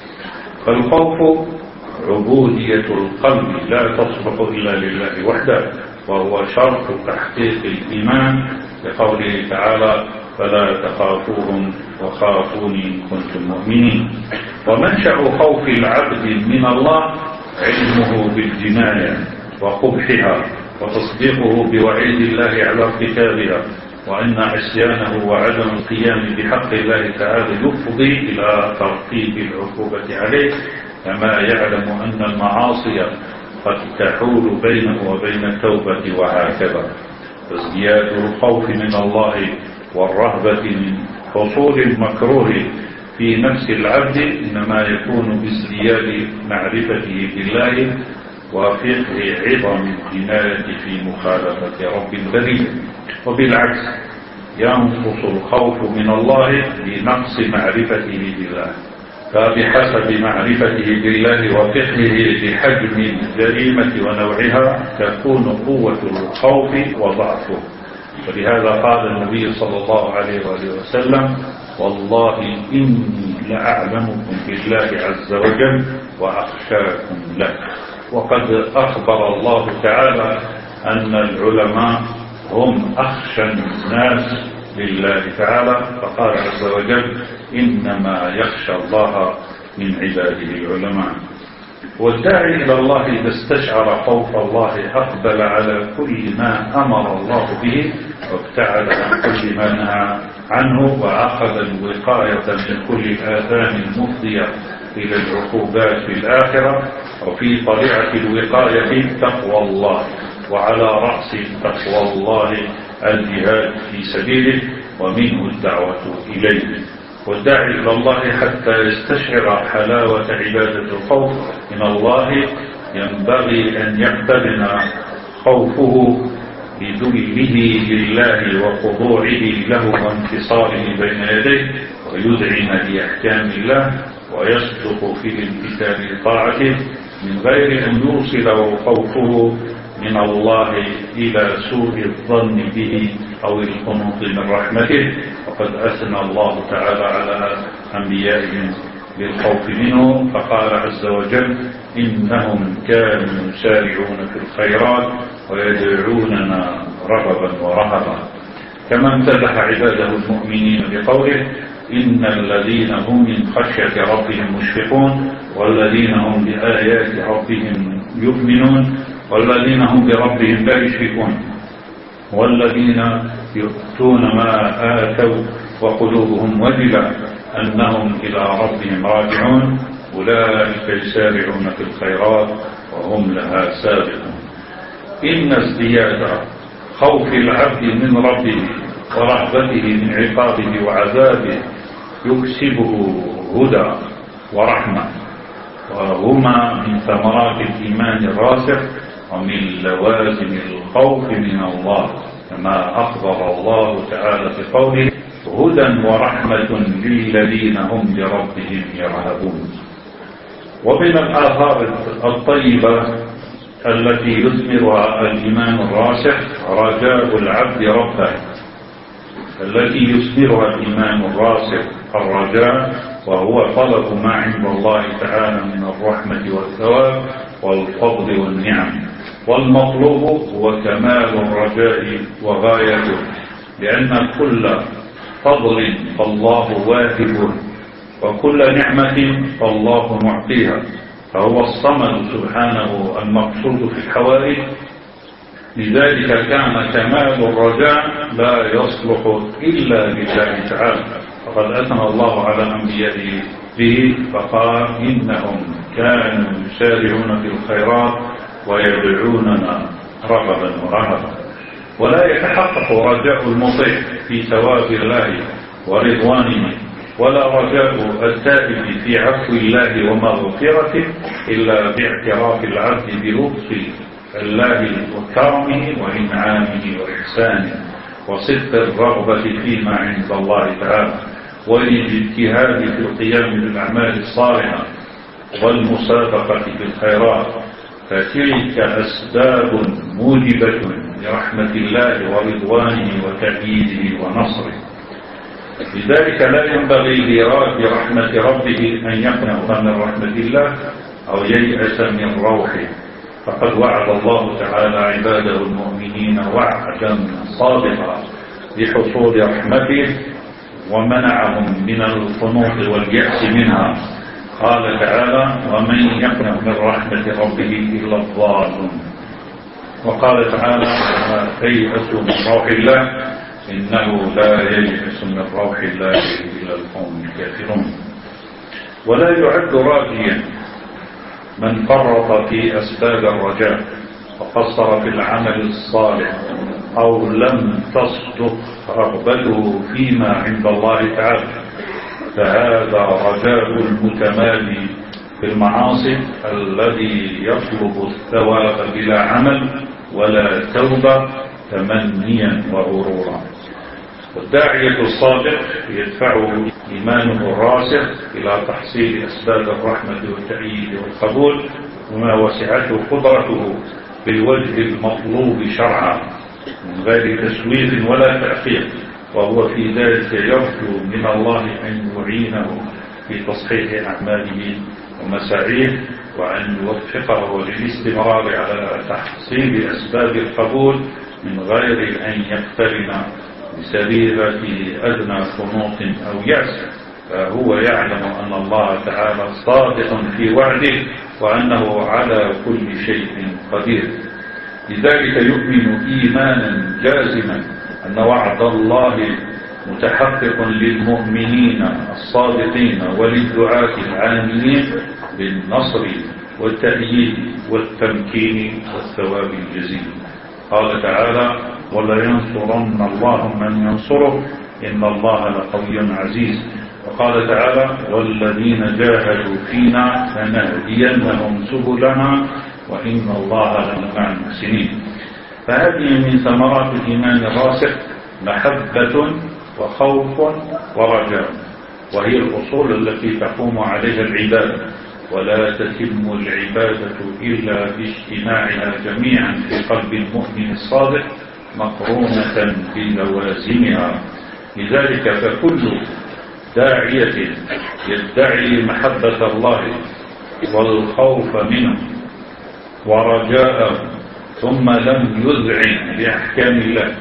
فالخوف عبودية القلب لا تصلح إلا لله وحده، وهو شرط تحقيق الإيمان، لقوله تعالى: فلا تخافوهم وخافوني كنتم مؤمنين. ومنشأ خوف العبد من الله علمه بالجناية وقبحها وتصديقه بوعيد الله على ارتكابها، وأن عصيانه وعدم القيام بحق الله تعالى يفضي إلى ترتيب العقوبة عليه، كما يعلم أن المعاصي قد تحول بينه وبين التوبة وهكذا. فازدياد الخوف من الله والرهبة من حصول المكروه في نفس العبد إنما يكون بازدياد معرفته بالله وفقه عظم الجناية في مخالفة رب البرية، وبالعكس ينقص الخوف من الله بنقص معرفته بالله، فبحسب معرفته بالله وفقهه بحجم الجريمة ونوعها تكون قوة الخوف وضعفه. ولهذا قال النبي صلى الله عليه وآله وسلم: والله إني لأعلمكم بالله عز وجل وأخشاكم له. وقد أخبر الله تعالى أن العلماء هم أخشى الناس لله تعالى، فقال عز وجل: إنما يخشى الله من عباده العلماء. والداعي إلى الله إذا استشعر خوف الله أقبل على كل ما أمر الله به وابتعد عن كل ما نهى عنه، وأخذ الوقاية من كل الآثام المفضية إلى العقوبات في الآخرة. وفي طليعة الوقاية تقوى الله، وعلى رأس تقوى الله الجهاد في سبيله ومنه الدعوة إليه. والداعي إلى الله حتى يستشعر حلاوة عبادة الخوف من الله ينبغي أن يقترن خوفه بذله لله وخضوعه له وانتصاره بين يديه، ويذعن لأحكام الله ويصدق في الامتثال لطاعته من غير أن يوصل خوفه من الله إلى سوء الظن به أو القنوط من رحمته. وقد أثنى الله تعالى على أنبيائهم بالخوف منه، فقال عز وجل: إنهم كانوا يسارعون في الخيرات ويدعوننا رغبا ورهبا. كما امتدح عباده المؤمنين بقوله: إن الذين هم من خشية ربهم مشفقون والذين هم بآيات ربهم يؤمنون والذين هم بربهم لا يشركون والذين يؤتون ما آتوا وقلوبهم وجلة أنهم إلى ربهم راجعون أولئك يسارعون في الخيرات وهم لها سابقون. إن ازدياد خوف العبد من ربه ورهبته من عقابه وعذابه يكسبه هدى ورحمة، وهما من ثمرات الإيمان الراسخ ومن لوازم الخوف من الله، كما أخبر الله تعالى في قوله: هدى ورحمة للذين هم لربهم يرهبون. ومن الآثار الطيبة التي يثمرها الإيمان الراسخ رجاء العبد ربه، التي يثمرها الإيمان الراسخ الرجاء، وهو طلب ما عند الله تعالى من الرحمة والثواب والفضل والنعم. والمطلوب هو كمال الرجاء وغايته، لأن كل فضل فالله واهب وكل نعمة فالله معطيها، فهو الصمد سبحانه المقصود في الحوائج. لذلك كان كمال الرجاء لا يصلح إلا لله تعالى، فقد أثنى الله على أنبيائه به فقال: إنهم كانوا يسارعون في الخيرات ويدعوننا رغبا ورهبا. ولا يتحقق رجاء المطيع في ثواب الله ورضوانه ولا رجاء التائب في عفو الله ومغفرته إلا باعتراف العبد بلطف الله وكرمه وإنعامه وإحسانه وصدق الرغبة فيما عند الله تعالى والاجتهاد في القيام بالأعمال الصالحة والمسابقة في الخيرات، فتلك أسباب موجبة لرحمة الله ورضوانه وتأييده ونصره. لذلك لا ينبغي لراد رحمة ربه أن يقنط من رحمة الله أو ييأس من روحه، فقد وعد الله تعالى عباده المؤمنين وعدا صادقا بحصول رحمته ومنعهم من القنوط واليأس منها. قال تعالى: ومن يقنط من رحمة ربه إلا الضالون. وقال تعالى: وما تيأسوا من روح الله إنه لا ييأس من روح الله إلا القوم الكافرون. ولا يعد راجيا من فرط في أسباب الرجاء وقصر في العمل الصالح أو لم تصدق رغبته فيما عند الله تعالى، فهذا رجاء المتمادي في المعاصي الذي يطلب الثواب بلا عمل ولا توبة تمنيا وغرورا. والداعية الصادق يدفعه إيمانه الراسخ إلى تحصيل أسباب الرحمة والتأييد والقبول وما وسعته قدرته بالوجه المطلوب شرعا من غير تسويف ولا تأخير، وهو في ذلك يرجو من الله أن يعينه في تصحيح أعماله ومساعيه، وأن يوفقه للاستمرار على تحصيل أسباب القبول من غير أن يقترن بسريرة أدنى قنوط أو يأس، فهو يعلم أن الله تعالى صادق في وعده وأنه على كل شيء قدير. لذلك يؤمن إيمانا جازما أن وعد الله متحقق للمؤمنين الصادقين وللدعاة العاملين بالنصر والتأييد والتمكين والثواب الجزيل. قال تعالى: ولينصرن الله من ينصره إن الله لقوي عزيز. وقال تعالى: والذين جاهدوا فينا لنهدينهم سبلنا وإن الله لمع المحسنين. فهذه من ثمرات الإيمان الراسخ محبة وخوف ورجاء، وهي الأصول التي تقوم عليها العبادة، ولا تتم العبادة إلا باجتماعها جميعا في قلب المؤمن الصادق مقرونة بلوازمها. لذلك فكل داعية يدعي محبة الله والخوف منه ورجاءه ثم لم يذعن لأحكام الله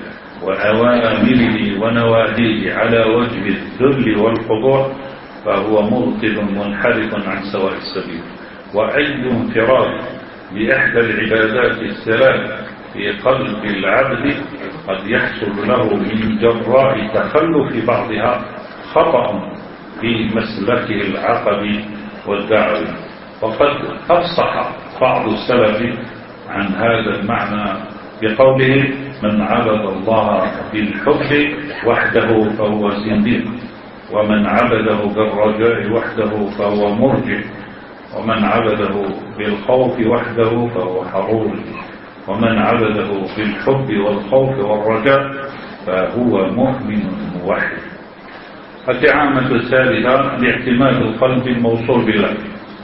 وأوامره ونواهيه على وجه الذل والخضوع فهو مبطل منحرف عن سواء السبيل. وأي انفراد بإحدى العبادات الثلاث في قلب العبد قد يحصل له من جراء تخلف بعضها خطأ في مسلكه العقدي والدعوي. وقد أفصح بعض السلف عن هذا المعنى بقوله: من عبد الله بالحب وحده فهو زنديق، ومن عبده بالرجاء وحده فهو مرجع، ومن عبده بالخوف وحده فهو حرور، ومن عبده بالحب والخوف والرجاء فهو مؤمن موحد. الدعامة الثالثة لاعتماد القلب الموصول بالله.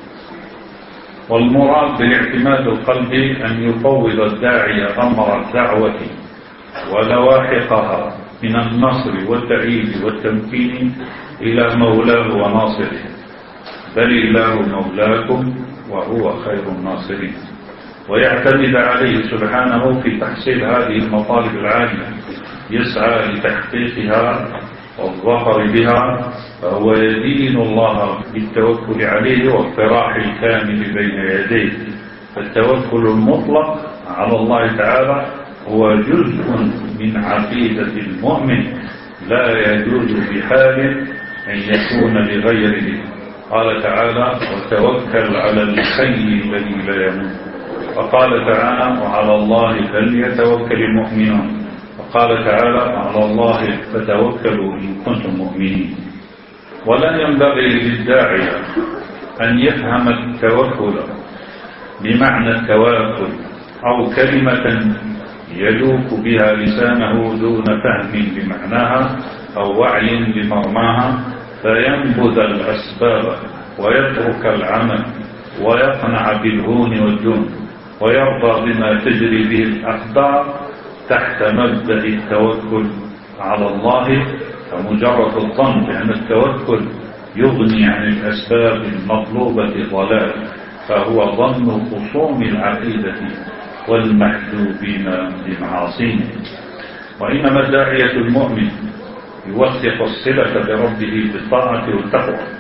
والمراد بالاعتماد القلب أن يفوض الداعي أمر الدعوة ولواحقها من النصر والتأييد والتمكين إلى مولاه وناصره، بل الله مولاكم وهو خير الناصرين، ويعتمد عليه سبحانه في تحصيل هذه المطالب العالية، يسعى لتحقيقها والظفر بها، فهو يدين الله بالتوكل عليه والفراح الكامل بين يديه. فالتوكل المطلق على الله تعالى هو جزء من عقيدة المؤمن لا يجوز بحال أن يكون لغيره. قال تعالى: وتوكل على الحي الذي لا يموت. وقال تعالى: وعلى الله فليتوكل المؤمنون. وقال تعالى: على الله فتوكلوا إن كنتم مؤمنين. ولا ينبغي للداعية أن يفهم التوكل بمعنى التواكل أو كلمة يلوك بها لسانه دون فهم بمعناها أو وعي بمرماها، فينبذ الأسباب ويترك العمل ويقنع بالهون والجون ويرضى بما تجري به الأقدار تحت مبدأ التوكل على الله. فمجرد الظن بأن التوكل يغني عن الأسباب المطلوبة ضلال، فهو ظن خصوم العقيدة والمحجوبين بمعاصيه. وإنما الداعية المؤمن يوثق الصلة بربه بالطاعة والتقوى،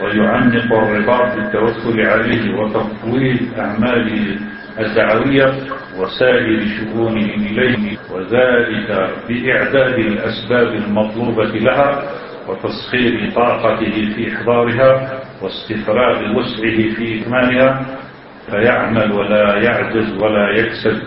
ويعمق الرباط بالتوكل عليه وتفويض أعماله الدعوية وسائر شؤونه إليه، وذلك بإعداد الأسباب المطلوبة لها وتسخير طاقته في إحضارها واستفراغ وسعه في إكمالها، فيعمل ولا يعجز ولا يكسل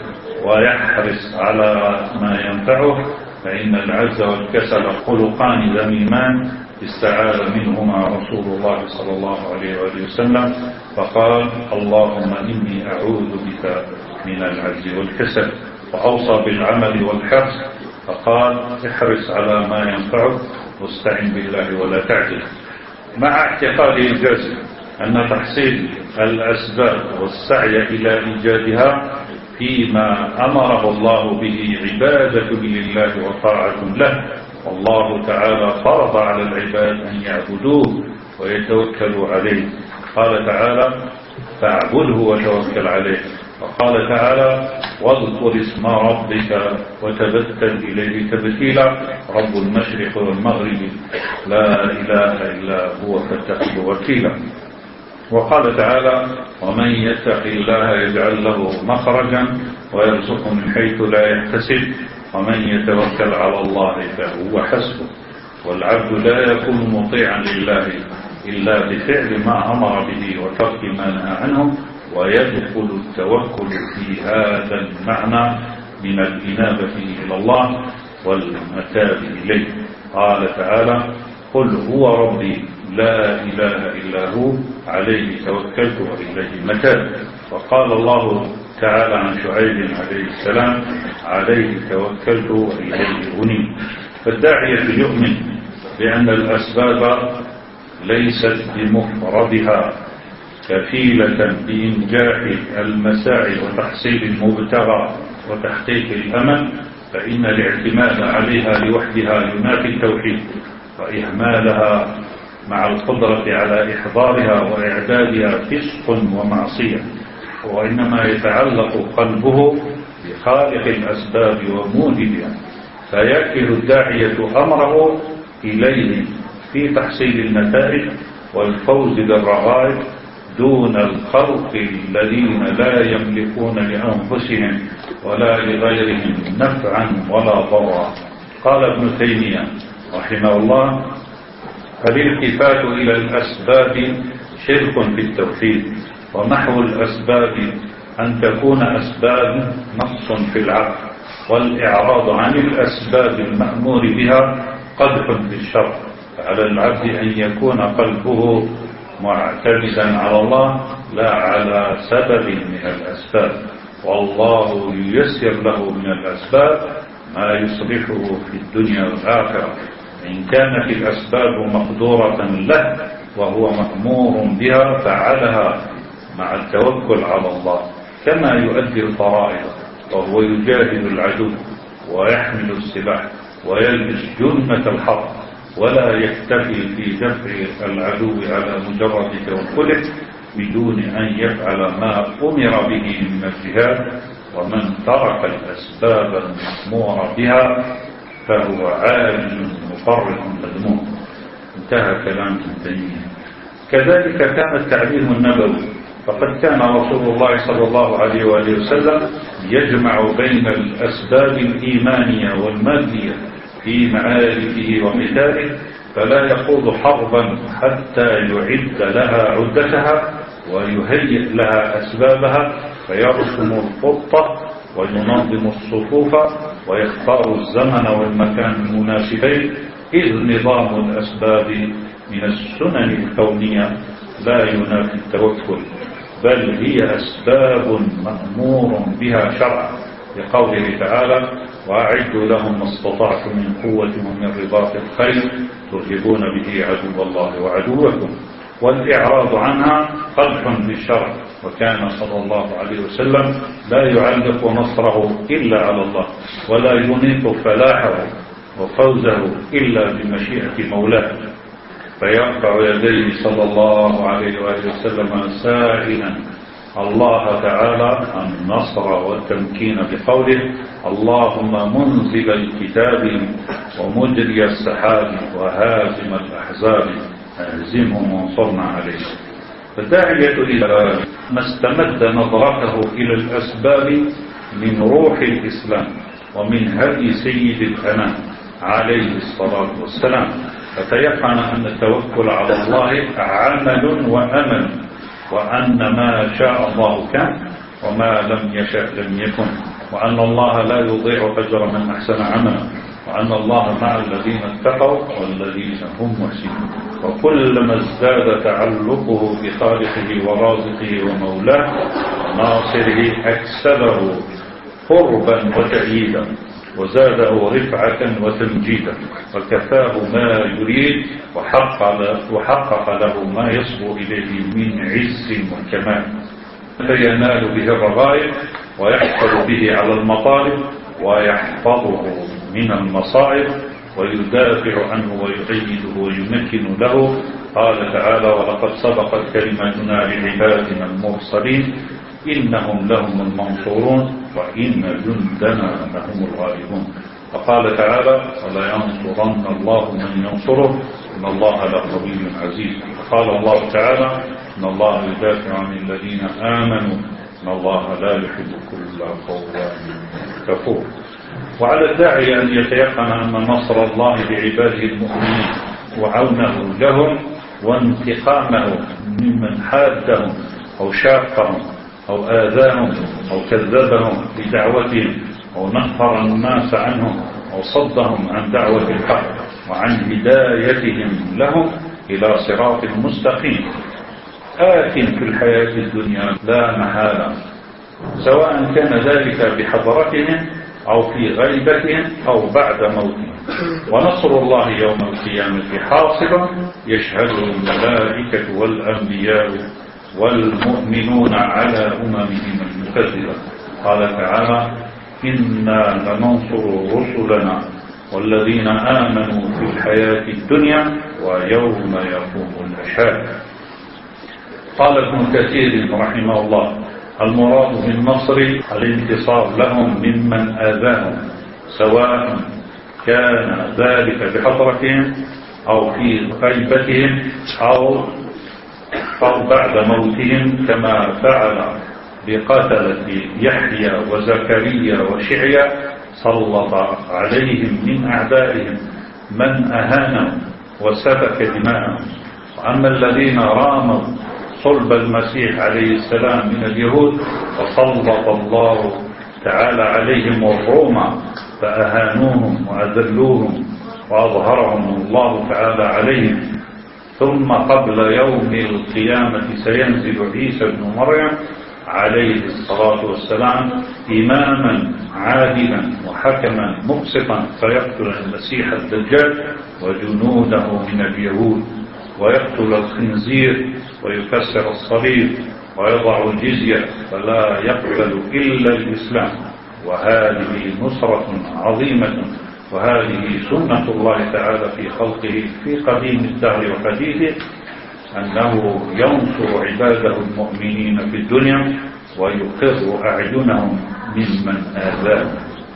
ويحرص على ما ينفعه، فإن العجز والكسل خلقان ذميمان استعاذ منهما رسول الله صلى الله عليه وآله وسلم فقال: اللهم إني أعوذ بك من العجز والكسل. وأوصى بالعمل والحرص فقال: احرص على ما ينفعك واستعن بالله ولا تعجز، مع اعتقاد الجزم أن تحصيل الأسباب والسعي إلى إيجادها فيما أمره الله به عبادة لله وطاعة له، والله تعالى فرض على العباد أن يعبدوه ويتوكلوا عليه. قال تعالى: فاعبده وتوكل عليه. وقال تعالى: واذكر اسم ربك وتبتل إليه تبتيلا، رب المشرق والمغرب لا إله إلا هو فاتخذه وكيلا. وقال تعالى: ومن يتق الله يجعل له مخرجا ويرزقه من حيث لا يحتسب ومن يتوكل على الله فهو حسبه. والعبد لا يكون مطيعا لله إلا بفعل ما أمر به وترك ما نهى عنه، ويدخل التوكل في هذا المعنى من الإنابة إلى الله والمتاب إليه. قال تعالى: قل هو ربي لا إله إلا هو عليه توكلت وإليه المتاب. وقال الله تعالى عن شعيب عليه السلام: عليه توكلت وإليه أنيب. فالداعية يؤمن بأن الأسباب ليست بمفردها كفيلة بإنجاح المساعي وتحصيل المبتغى وتحقيق الأمل، فإن الاعتماد عليها لوحدها ينافي التوحيد، وإهمالها مع القدرة على إحضارها وإعدادها فسق ومعصية. وإنما يتعلق قلبه بخالق الأسباب وموجبها، فيكل الداعية أمره إليه في تحصيل النتائج والفوز بالرغائب دون الخلق الذين لا يملكون لأنفسهم ولا لغيرهم نفعا ولا ضرا. قال ابن تيمية رحمه الله: فالالتفات إلى الأسباب شرك في التوحيد، ومحو الأسباب أن تكون أسباب نقص في العقل، والإعراض عن الأسباب المأمور بها قدح في الشرع. فعلى العبد أن يكون قلبه معتمدا على الله لا على سبب من الأسباب، والله ييسر له من الأسباب ما يصلحه في الدنيا والآخرة، إن كانت الأسباب مقدورة له وهو مأمور بها فعلها مع التوكل على الله، كما يؤدي الفرائض وهو يجاهد العدو ويحمل السلاح ويلبس جنة الحق، ولا يكتفي في دفع العدو على مجرد توكله بدون أن يفعل ما أمر به من الجهاد. ومن ترك الأسباب المأمور بها فهو عاجز مفرط مذموم. انتهى كلام ابن تيمية. كذلك كان التعليم النبوي، فقد كان رسول الله صلى الله عليه وآله وسلم يجمع بين الأسباب الإيمانية والمادية في معاركه وقتاله، فلا يخوض حربا حتى يعد لها عدتها ويهيئ لها أسبابها، فيرسم الخطة وينظم الصفوف ويختار الزمن والمكان المناسبين، إذ نظام الأسباب من السنن الكونية لا ينافي التوكل، بل هي أسباب مأمور بها شرعا، لقوله تعالى: وأعدوا لهم ما استطعتم من قوة ومن رباط الخيل ترهبون به عدو الله وعدوكم. والإعراض عنها قدح بالشرع، وكان صلى الله عليه وسلم لا يعلق نصره إلا على الله، ولا ينيط فلاحه وفوزه إلا بمشيئة مولاه، فيرفع يديه صلى الله عليه وآله وسلم سائلا الله تعالى النصر والتمكين بقوله: اللهم منزل الكتاب ومجري السحاب وهازم الأحزاب اهزمهم وانصرنا عليهم. فالداعية إلى ما استمد نظرته إلى الأسباب من روح الإسلام ومن هدي سيد الأنام عليه الصلاة والسلام، فتيقن أن التوكل على الله عمل وأمل، وأن ما شاء الله كان وما لم يشاء لم يكن، وأن الله لا يضيع أجر من أحسن عملا، وأن الله مع الذين اتقوا والذين هم محسنون. وكلما ازداد تعلقه بخالقه ورازقه ومولاه وناصره أكسبه قربا وتأييدا، وزاده رفعة وتمجيدا، وكفاه ما يريد، وحقق له ما يصبو إليه من عز وكمال، فينال به الرغائب ويحصل به على المطالب ويحفظه من المصائب ويدافع عنه ويؤيده ويمكن له. قال تعالى: ولقد سبقت كلمتنا لعبادنا المرسلين إنهم لهم المنصورون وإن جندنا لهم الغالبون. وقال تعالى: ولا ينصرن الله من ينصره إن الله لقوي عزيز. وقال الله تعالى: إن الله يدافع عن الذين آمنوا إن الله لا يحب كل خوان كفور. وعلى الداعي أن يتيقن أن نصر الله بعباده المؤمنين وعونه لهم وانتقامه ممن حادهم أو شاقهم أو آذاهم أو كذبهم بدعوتهم أو نفر الناس عنهم أو صدهم عن دعوة الحق وعن هدايتهم لهم إلى صراط مستقيم آت في الحياة الدنيا لا محالة، سواء كان ذلك بحضرتهم أو في غيبتهم أو بعد موتهم. ونصر الله يوم القيامة حاصلا يشهده الملائكة والأنبياء والمؤمنون على أممهم المكذبة. قال تعالى: إنا لننصر رسلنا والذين آمنوا في الحياة الدنيا ويوم يقوم الأشهاد. قال ابن كثير رحمه الله: المراد بالنصر الانتصار لهم ممن آذاهم، سواء كان ذلك بحضرتهم أو في غيبتهم أو أو بعد موتهم، كما فعل بقتلة يحيى وزكريا وشعيا، سلط عليهم من أعدائهم من أهانهم وسفك دماءهم. وأما الذين راموا صلب المسيح عليه السلام من اليهود فسلط الله تعالى عليهم الروم فأهانوهم وأذلوهم وأظهرهم الله تعالى عليهم. ثم قبل يوم القيامة سينزل عيسى بن مريم عليه الصلاة والسلام إماما عادلا وحكما مقسطا، فيقتل المسيح الدجال وجنوده من اليهود، ويقتل الخنزير ويكسر الصليب ويضع الجزية فلا يقبل إلا الإسلام. وهذه نصرة عظيمة، وهذه سنة الله تعالى في خلقه في قديم الدهر وحديثه، أنه ينصر عباده المؤمنين في الدنيا ويقر أعينهم ممن آذاه.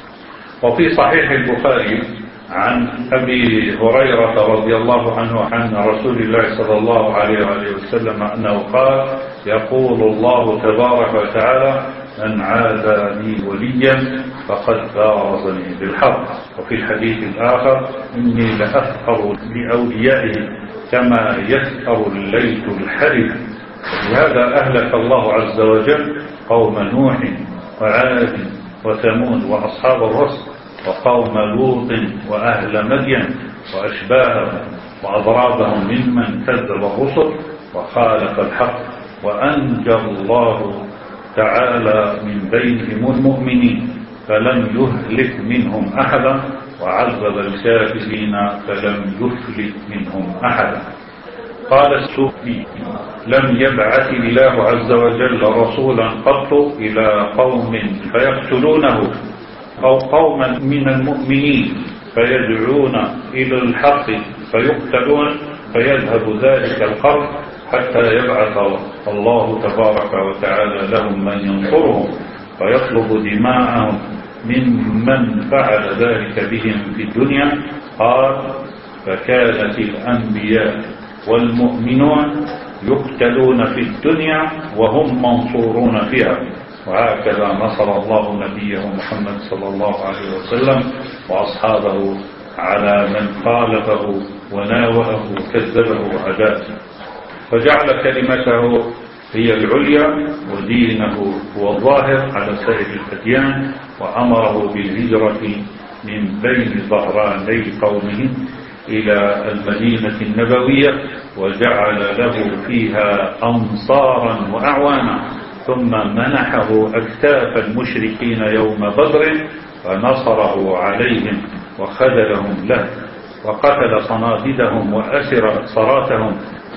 وفي صحيح البخاري عن أبي هريرة رضي الله عنه عن رسول الله صلى الله عليه وآله وسلم أنه قال: يقول الله تبارك وتعالى: من عادى لي وليا فقد بارزني بالحق. وفي الحديث الآخر: إني لأثأر لأوليائه كما يثأر الليث الحرب. ولهذا أهلك الله عز وجل قوم نوح وعاد وثمود وأصحاب الرس وقوم لوط وأهل مدين وأشباههم وأضرابهم ممن كذب الرسل وخالف الحق، وأنجى الله تعالى من بينهم المؤمنين فلم يهلك منهم أحدا، وعذب الكافرين فلم يفلت منهم أحدا. قال السوفي: لم يبعث الله عز وجل رسولا قط إلى قوم فيقتلونه أو قوما من المؤمنين فيدعون إلى الحق فيقتلون فيذهب ذلك القرب حتى يبعث الله تبارك وتعالى لهم من ينصرهم ويطلب دماءهم ممن فعل ذلك بهم في الدنيا. قال: فكانت الأنبياء والمؤمنون يقتلون في الدنيا وهم منصورون فيها. وهكذا نصر الله نبيه محمد صلى الله عليه وسلم وأصحابه على من خالفه وناوأه وكذبه وعداه، فجعل كلمته هي العليا ودينه هو الظاهر على سائر الأديان، وأمره بالهجرة من بين ظهراني قومه إلى المدينة النبوية، وجعل له فيها أنصارا وأعوانا، ثم منحه أكتاف المشركين يوم بدر فنصره عليهم وخذلهم له، وقتل صناديدهم وأسر صراتهم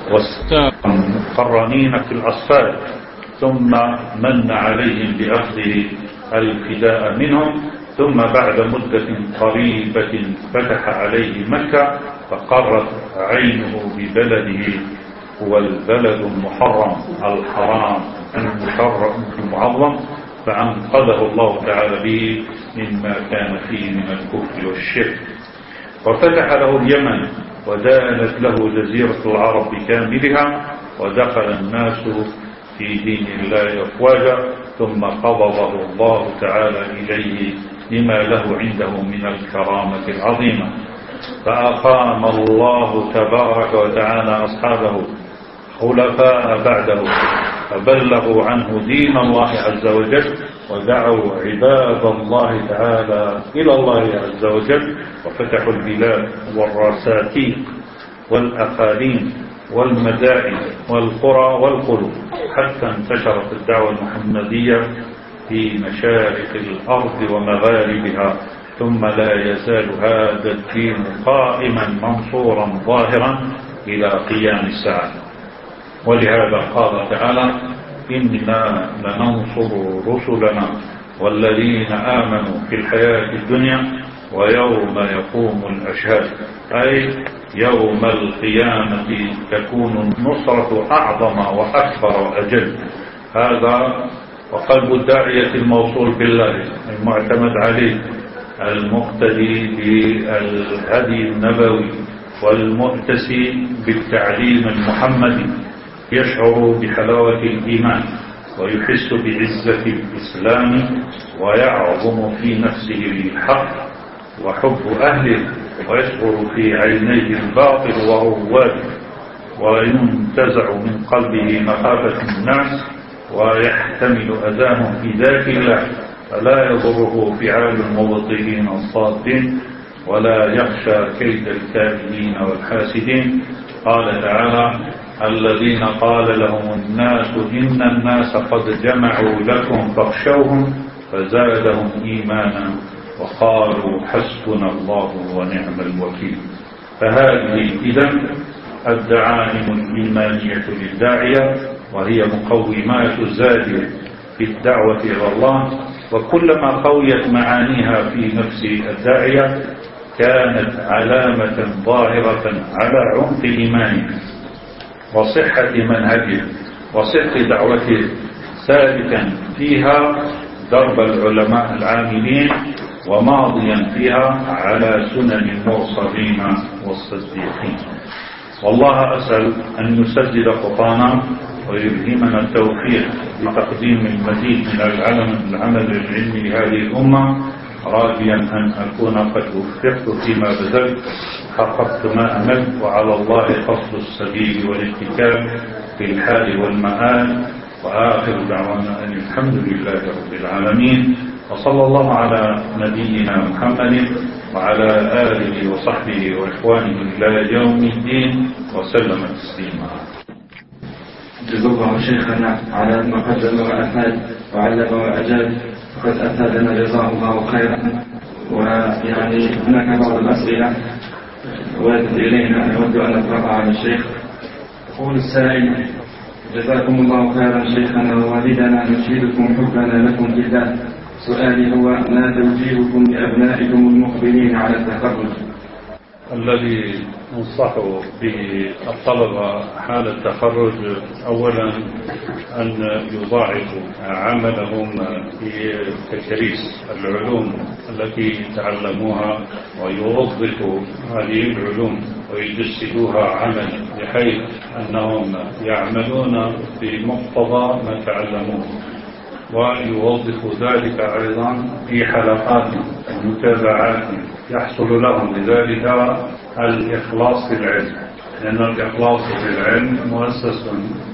والمقرنين في الأصفاد، ثم من عليهم بأخذه الفداء منهم. ثم بعد مدة قريبة فتح عليه مكة فقرت عينه ببلده هو البلد المحرم الحرام المشرف المعظم، فأنقذه الله تعالى به مما كان فيه من الكفر والشرك، وفتح له اليمن ودانت له جزيرة العرب بكاملها، ودخل الناس في دين الله أفواجا، ثم قبضه الله تعالى إليه لما له عنده من الكرامة العظيمة. فأقام الله تبارك وتعالى أصحابه خلفاء بعده، فبلغوا عنه دين الله عز وجل، ودعوا عباد الله تعالى إلى الله عز وجل، وفتحوا البلاد والرساتيق والأقاليم والمدائن والقرى والقلوب، حتى انتشرت الدعوة المحمدية في مشارق الأرض ومغاربها، ثم لا يزال هذا الدين قائما منصورا ظاهرا إلى قيام الساعة. ولهذا قال تعالى: إنا لننصر رسلنا والذين آمنوا في الحياة الدنيا ويوم يقوم الأشهاد، أي يوم القيامة تكون النصرة أعظم وأكبر وأجل. هذا وقلب الداعية الموصول بالله المعتمد عليه المقتدي بالهدي النبوي والمؤتسي بالتعليم المحمدي يشعر بحلاوة الإيمان ويحس بعزة الإسلام ويعظم في نفسه الحق وحب أهله، ويشعر في عينيه الباطل ورواد، وينتزع من قلبه مخافة الناس ويحتمل أذاهم في ذات الله، فلا يضره فعال المبطلين الصادين ولا يخشى كيد الكائدين والحاسدين. قال تعالى: الذين قال لهم الناس إن الناس قد جمعوا لكم فاخشوهم فزادهم إيمانا وقالوا حسبنا الله ونعم الوكيل. فهذه إذن الدعائم الإيمانية للداعية، وهي مقومات الزاد في الدعوة إلى الله، وكلما قويت معانيها في نفس الداعية كانت علامة ظاهرة على عمق إيمانه وصحة منهجه وصدق دعوته، ثابتا فيها درب العلماء العاملين وماضيا فيها على سنن المرسلين والصديقين. والله أسأل أن يسدد خطانا ويلهمنا التوفيق بتقديم المزيد من العلم العمل العلمي لهذه الأمة، راجيا أن أكون قد وفقت فيما بذلت حققت ما أملت، وعلى الله قصد السبيل والاتكال في الحال والمآل. وآخر دعوانا أن الحمد لله رب العالمين، وصلى الله على نبينا محمد وعلى آله وصحبه وإخوانه إلى يوم الدين وسلم تسليما. جزا الله شيخنا على ما قدم وأفاد وعلم وأجاب، قد أفادنا جزاه الله خيرا. ويعني هناك بعض الأسئلة وردت إلينا أود أن أطرحها على الشيخ. يقول السائل: جزاكم الله خيرا شيخنا ووالدنا، نشهدكم حبنا لكم جدا. سؤالي هو: ما توجيهكم لأبنائكم المقبلين على التخرج؟ الذي ننصح به الطلبة حال التخرج أولا أن يضاعفوا عملهم في تكريس العلوم التي تعلموها ويوظفوا هذه العلوم ويجسدوها عمل بحيث أنهم يعملون بمقتضى ما تعلموه، ويوظف ذلك أيضا في حلقات متابعات يحصل لهم بذلك الإخلاص في العلم، لأن الإخلاص في العلم مؤسس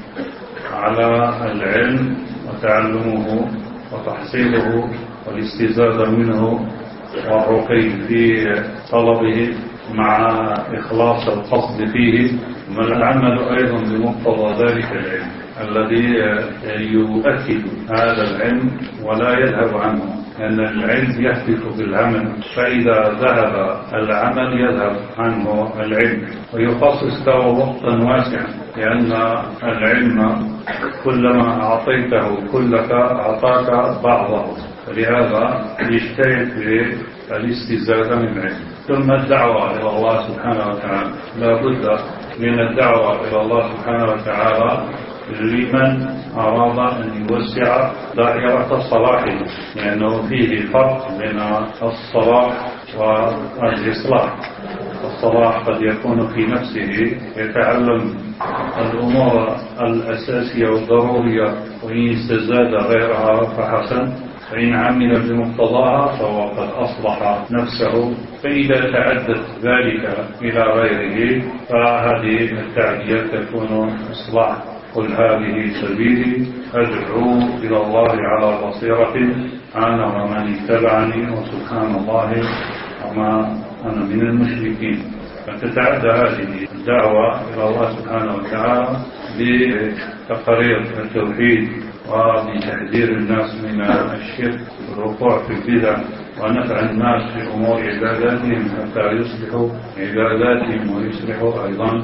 على العلم وتعلمه وتحصيله والاستزادة منه والرقي في طلبه مع إخلاص القصد فيه، ثم العمل أيضا بمقتضى ذلك العلم الذي يؤكد هذا العلم ولا يذهب عنه، لأن العلم يهتف بالعمل، فإذا ذهب العمل يذهب عنه العلم، ويخصص له وقتا واسعا، لأن العلم كلما أعطيته كلك أعطاك بعضه، فلهذا يجتهد في الاستزادة من العلم. ثم الدعوة إلى الله سبحانه وتعالى، لا بد من الدعوة إلى الله سبحانه وتعالى لمن أراد أن يوسع دائرة صلاحه، لأنه فيه فرق بين الصلاح والإصلاح. الصلاح قد يكون في نفسه يتعلم الأمور الأساسية والضرورية، وإن استزاد غيرها فحسن، فإن عمل بمقتضاها فهو قد أصلح نفسه. فإذا تعدت ذلك إلى غيره فهذه التعدية تكون إصلاح. قل هذه سبيلي أدعو إلى الله على بصيرة أنا ومن اتبعني وسبحان الله وما أنا من المشركين. فتتعدى هذه الدعوة إلى الله سبحانه وتعالى بتقرير التوحيد وبتحذير الناس من الشرك والوقوع في البدع، ونفع الناس في أمور عباداتهم حتى يصلحوا عباداتهم ويصلحوا أيضا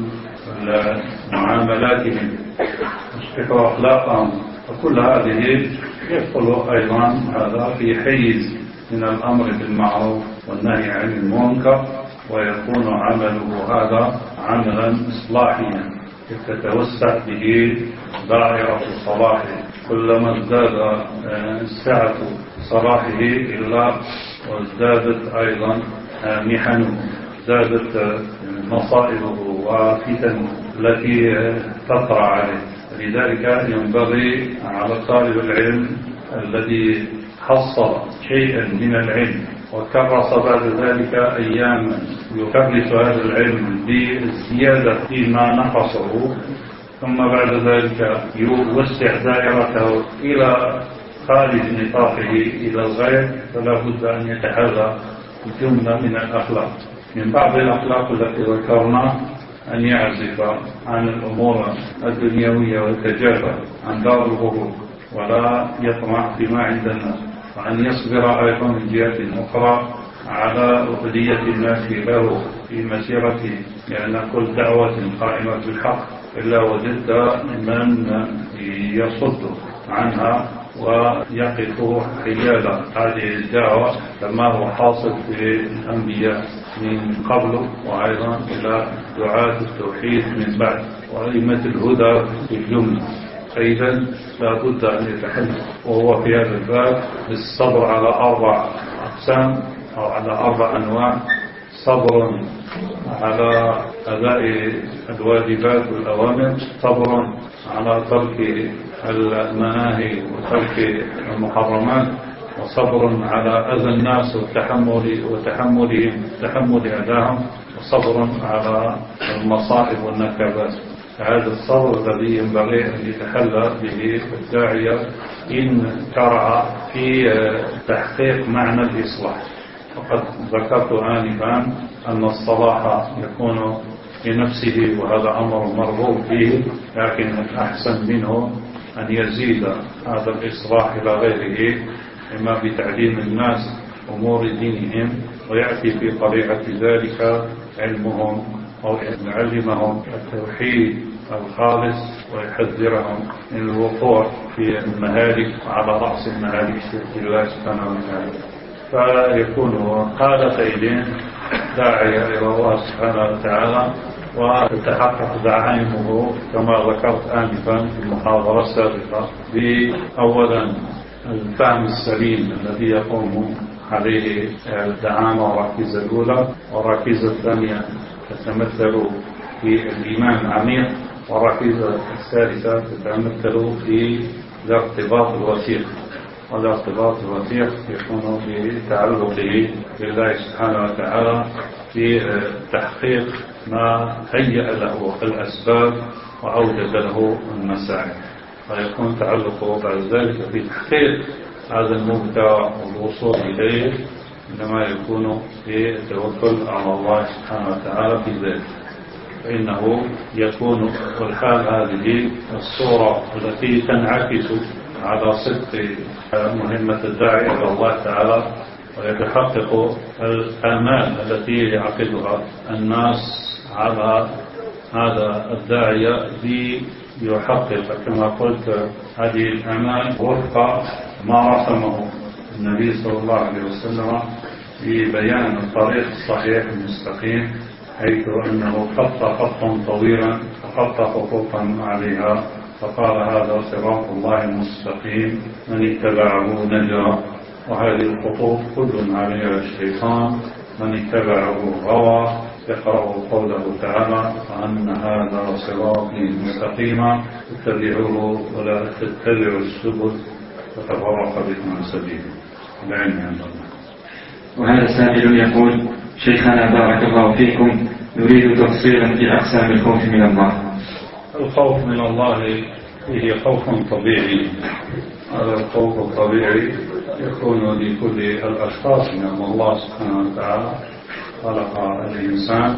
معاملاتهم ويصلحوا أخلاقهم. وكل هذه يدخل أيضا هذا في حيز من الأمر بالمعروف والنهي عن المنكر، ويكون عمله هذا عملا إصلاحيا تتوسع به دائرة صلاحه. كلما ازداد سعة صلاحه إلا وازدادت أيضا محنه، ازدادت مصائبه وفتنه التي تطرأ عليه. لذلك ينبغي على طالب العلم الذي حصل شيئا من العلم وكرس بعد ذلك أياما يكرس هذا العلم بالزيادة فيما نقصه، ثم بعد ذلك يوسع دائرته إلى خارج نطاقه إلى الغير، فلا بد أن يتحلى جملة من الأخلاق. من بعض الأخلاق التي ذكرنا أن يعزف عن الأمور الدنيوية ويتجافى عن دار الغرور ولا يطمع فيما عند الناس، وأن يصبر أيضا من جهة أخرى على أذية الناس له في مسيرته، لأن كل دعوة قائمة بالحق إلا وجدت من يصد عنها ويقف حيال هذه الدعوة، كما هو حاصل في الأنبياء من قبل، وأيضا إلى دعاة التوحيد من بعد، وأئمة الهدى في الجملة. فإذا لا بد أن يتحدث وهو في هذا الباب بالصبر على أربع أقسام أو على أربع أنواع: صبر على أداء الواجبات والأوامر، صبر على ترك المناهي وترك المحرمات، وصبر على أذى الناس وتحمل وتحملهم تحمل أذاهم، وصبر على المصائب والنكبات. هذا الصبر الذي ينبغي أن يتحلى به الداعية إن شرع في تحقيق معنى الإصلاح. وقد ذكرت آنفا أن الصلاح يكون في نفسه، وهذا أمر مرغوب فيه، لكن الأحسن منه أن يزيد هذا الإصلاح إلى غيره، إما بتعليم الناس أمور دينهم، ويأتي في طريقة ذلك علمهم أو يعلمهم التوحيد الخالص ويحذرهم من الوقوع في المهالك، على رأس المهالك شرك الله سبحانه وتعالى. فيكون حالتين: داعية إلى الله سبحانه وتعالى وتتحقق دعائمه كما ذكرت آنفا في المحاضرة السابقة، بأولا الفهم السليم الذي يقوم عليه الدعامة والركيزة الأولى، والركيزة الثانية تتمثل في الإيمان العميق، والركيزة الثالثة تتمثل في الارتباط الوثيق. والارتباط الوثيق يكون بتعلقه بالله سبحانه وتعالى في تحقيق ما هيأ له الأسباب وأوجد له المساعي، ويكون تعلقه بعد ذلك في تحقيق هذا المبدع والوصول إليه، إنما يكون في التوكل على الله سبحانه وتعالى في ذلك، فإنه يكون الحال هذه الصورة التي تنعكس على صدق مهمة الداعي إلى الله تعالى، ويتحقق الآمال التي يعقدها الناس على هذا الداعية ليحقق كما قلت هذه الآمال وفق ما رسمه النبي صلى الله عليه وسلم في بيان الطريق الصحيح المستقيم، حيث أنه خط خطا طويلا وخط خطوطا عليها، فقال هذا صراط الله المستقيم من اتبعه نجا، وهذه الخطوط كل عليها الشيطان من اتبعه غوى. يقرأ قوله تعالى وأن هذا صراطي مستقيما اتبعوه ولا تتبعوا السبل فتفرق بكم عن سبيله. العلم عند الله. وهذا سائل يقول: شيخنا بارك الله فيكم، نريد تفصيلا في أقسام الخوف من الله. الخوف من الله فيه خوف طبيعي، هذا الخوف الطبيعي يكون لكل الأشخاص، لأن الله سبحانه وتعالى خلق الإنسان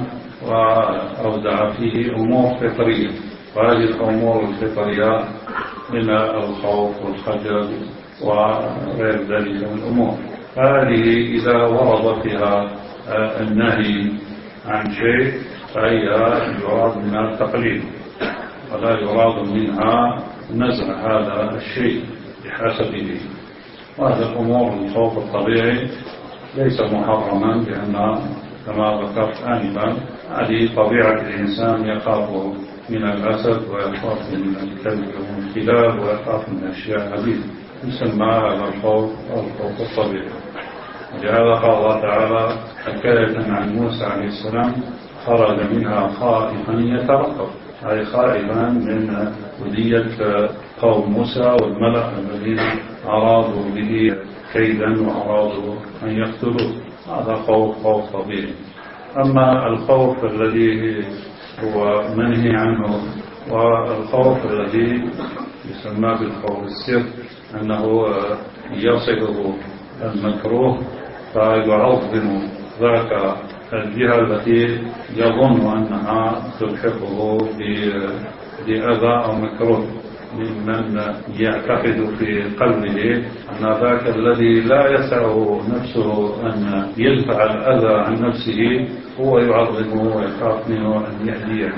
وأودع فيه أمور فطرية، وهذه الأمور الفطرية من الخوف والخجل وغير ذلك من الأمور. هذه إذا ورد فيها النهي عن شيء فهي يراد منها التقليل، ولا يراد منها نزع هذا الشيء بحسبه. وهذا الأمور الخوف الطبيعي ليس محرما، لأن كما ذكرت آنفا هذه طبيعة الإنسان، يخاف من الأسد ويخاف من الكلب ومن الكلاب ويخاف من أشياء عديدة، يسمى هذا الخوف الخوف الطبيعي. ولهذا قال الله تعالى حكاية عن موسى عليه السلام: خرج منها خائفا يترقب، أي خائفا من ودية قوم موسى والملأ الذين أرادوا به كيدا وأرادوا أن يقتلوه. هذا خوف خوف طبيعي. أما الخوف الذي هو منهي عنه والخوف الذي يسمى بالخوف السر، أنه يصله المكروه فيعظم ذاك الجهة التي يظن أنها تلحقه بأذى أو مكروه، ممن يعتقد في قلبه أن ذاك الذي لا يسعه نفسه أن يدفع الأذى عن نفسه هو يعظمه ويخاف منه أن يهديه.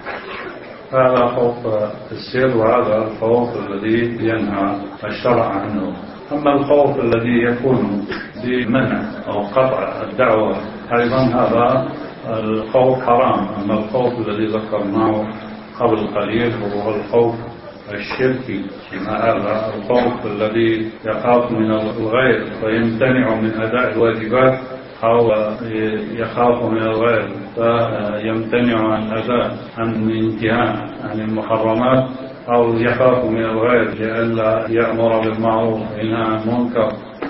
هذا خوف السر، وهذا الخوف الذي ينهى الشرع عنه. أما الخوف الذي يكون بمنع أو قطع الدعوة أيضا هذا الخوف حرام. أما الخوف الذي ذكرناه قبل قليل هو الخوف الشركي، هذا الخوف الذي يخاف من الغير فيمتنع من أداء الواجبات، أو يخاف من الغير فيمتنع عن أداء عن الانتهاء عن المحرمات، أو يخاف من الغير لئلا يأمر بالمعروف وينهى عن المنكر،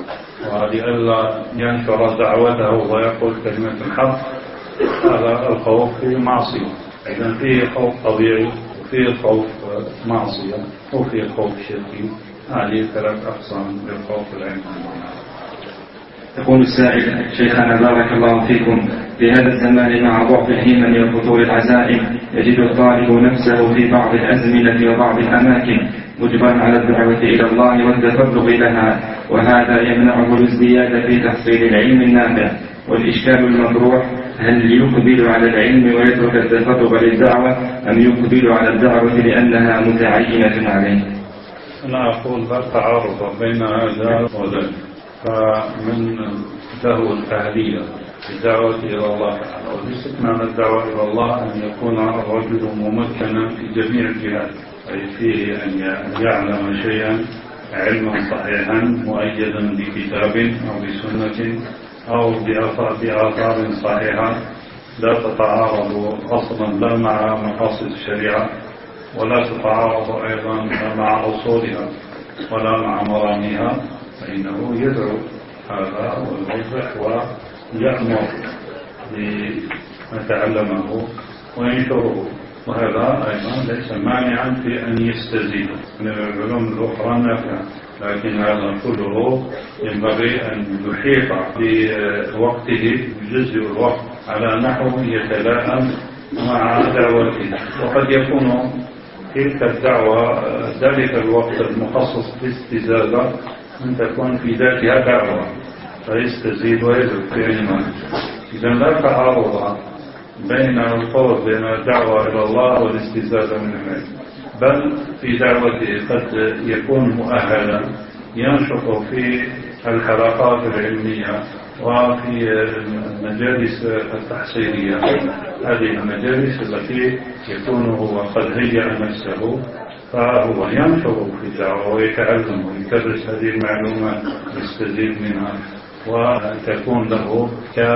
ولئلا ينشر دعوته ويقول كلمة الحق. هذا الخوف فيه معصية. إذن فيه خوف طبيعي وفيه خوف معصية وفيه خوف شركي. هذه ثلاث أقسام للخوف العلمي. يقول السائل: شيخنا بارك الله فيكم، في هذا الزمان مع ضعف الهمم وفتور العزائم يجد الطالب نفسه في بعض الأزمنة وبعض الأماكن مجبرا على الدعوة إلى الله والتفرغ لها، وهذا يمنعه الازدياد في تحصيل العلم النافع. والإشكال المطروح: هل يقبل على العلم ويترك التفرغ للدعوة، أم يقبل على الدعوة لأنها متعينة عليه؟ أنا أقول لا تعارض بين هذا وذاك، فمن له الأهلية الدعوة إلى الله تعالى، وليست معنى الدعوة إلى الله أن يكون الرجل ممكنا في جميع الجهات، أي فيه أن يعلم شيئا علما صحيحا مؤيدا بكتاب أو بسنة أو بآثار صحيحة لا تتعارض أصلا لا مع مقاصد الشريعة ولا تتعارض أيضا مع أصولها ولا مع مراميها، فإنه يدعو هذا ويوضح ويأمر بما تعلمه وينشره، وهذا أيضا ليس مانعا في أن يستزيد من العلوم الأخرى نافعة، لكن هذا كله ينبغي أن يحيط بوقته يجزئ الوقت على نحو يتلائم مع دعوته. وقد يكون تلك الدعوة ذلك الوقت المخصص باستزادة أن تكون في ذاتها دعوة فيستزيد ويزد في علمه. إذا لا تعارض بين القول بين الدعوة إلى الله والاستزادة من العلم، بل في دعوته قد يكون مؤهلا ينشط في الحلقات العلمية وفي المجالس التحصيلية، هذه المجالس التي يكون هو قد هيأ نفسه فهو ينشر في الدعوة ويتعلم ويكرس هذه المعلومات ويستزيد منها، وتكون له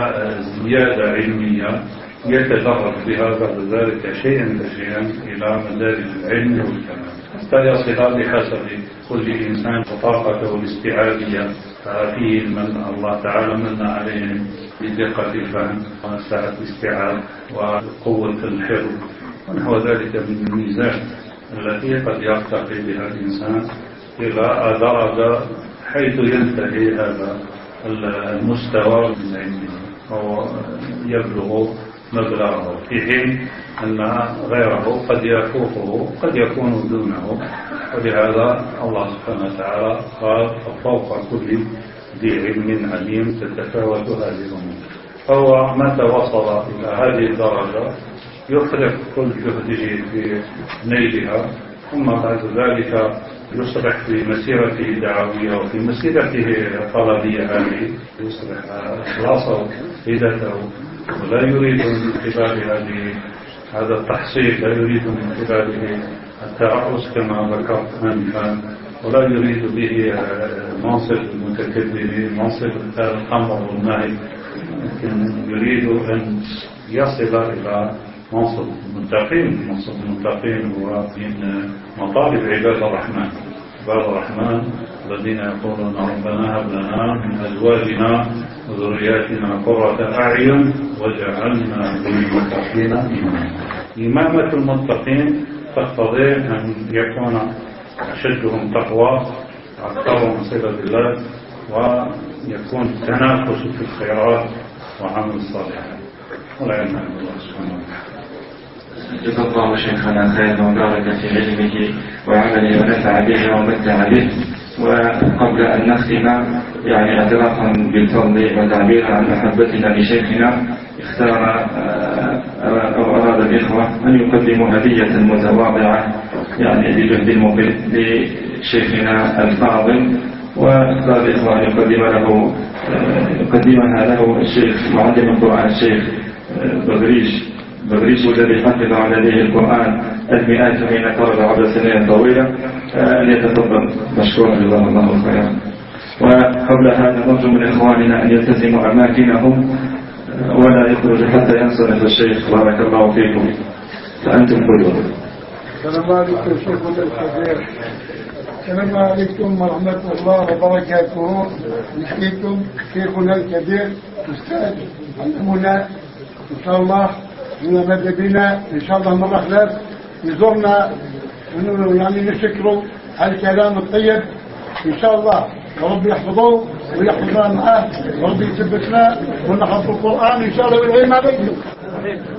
كزيادة علمية يتدرج بها بعد ذلك شيئا فشيئا إلى مدارج العلم والكمال، حتى يصل بحسب كل إنسان وطاقته الاستيعابية. ففيه من الله تعالى من عليهم بدقة الفهم وسعة الاستيعاب وقوة الحفظ ونحو ذلك من الميزان التي قد يرتقي بها الإنسان إلى درجة حيث ينتهي هذا المستوى من علمه أو يبلغ مبلغه، في حين أن غيره قد يفوقه قد يكون دونه. ولهذا الله سبحانه وتعالى قال فوق كل ذي علم عليم تتفاوت هذه الأمور. فهو متى وصل إلى هذه الدرجة يخرج كل جهده في نيلها، ثم بعد ذلك يصبح في مسيرته الدعوية وفي مسيرته الطلبية هذه يصبح خلاصه هدته، ولا يريد من خلال هذه هذا التحصيل، لا يريد من خلاله الترأس كما ذكرت آنفا، ولا يريد به منصب المتكبر منصب الأمر والنهي، لكن يريد أن يصل إلى منصب المتقين. منصب المتقين هو من مطالب عباد الرحمن، عباد الرحمن الذين يقولون ربنا هب لنا من أزواجنا وذرياتنا قرة أعين وجعلنا للمتقين إماما. إمامة المتقين تقتضي أن يكون أشدهم تقوى أكثرهم صلة بالله ويكون تنافس في الخيرات وعمل الصالحات، والعلم عند الله سبحانه وتعالى. جزا الله شيخنا خيرا وبارك في علمه وعمله ونفع به ومتع به. وقبل أن نختم يعني اعترافا بالفضل وتعبيرا عن محبتنا لشيخنا اختار أو أراد الإخوة أن يقدموا هدية متواضعة يعني بجهد المقل لشيخنا الفاضل، واختار الإخوة أن يقدم له يقدمها له الشيخ معلم القرآن الشيخ بغريش بغريش الذي حفظ على يديه القرآن المئات حين خرج عبر سنين طويلة، أن يتفضل مشكورا جزاه الله خيرا. وقبل هذا نرجو من إخواننا أن يلتزموا أماكنهم ولا يخرج حتى ينصرف الشيخ بارك الله فيكم، فأنتم قدوة. السلام عليكم شيخنا الكبير. السلام عليكم ورحمة الله وبركاته. نحييكم شيخنا الكبير أستاذ علمنا إن شاء الله من ماذا بنا إن شاء الله مرة خلاف يزورنا يعني نشكره على الكلام الطيب إن شاء الله، وربي يحفظه ويحفظنا معاه وربي يثبتنا ونحفظ القرآن إن شاء الله والعلم عليكم.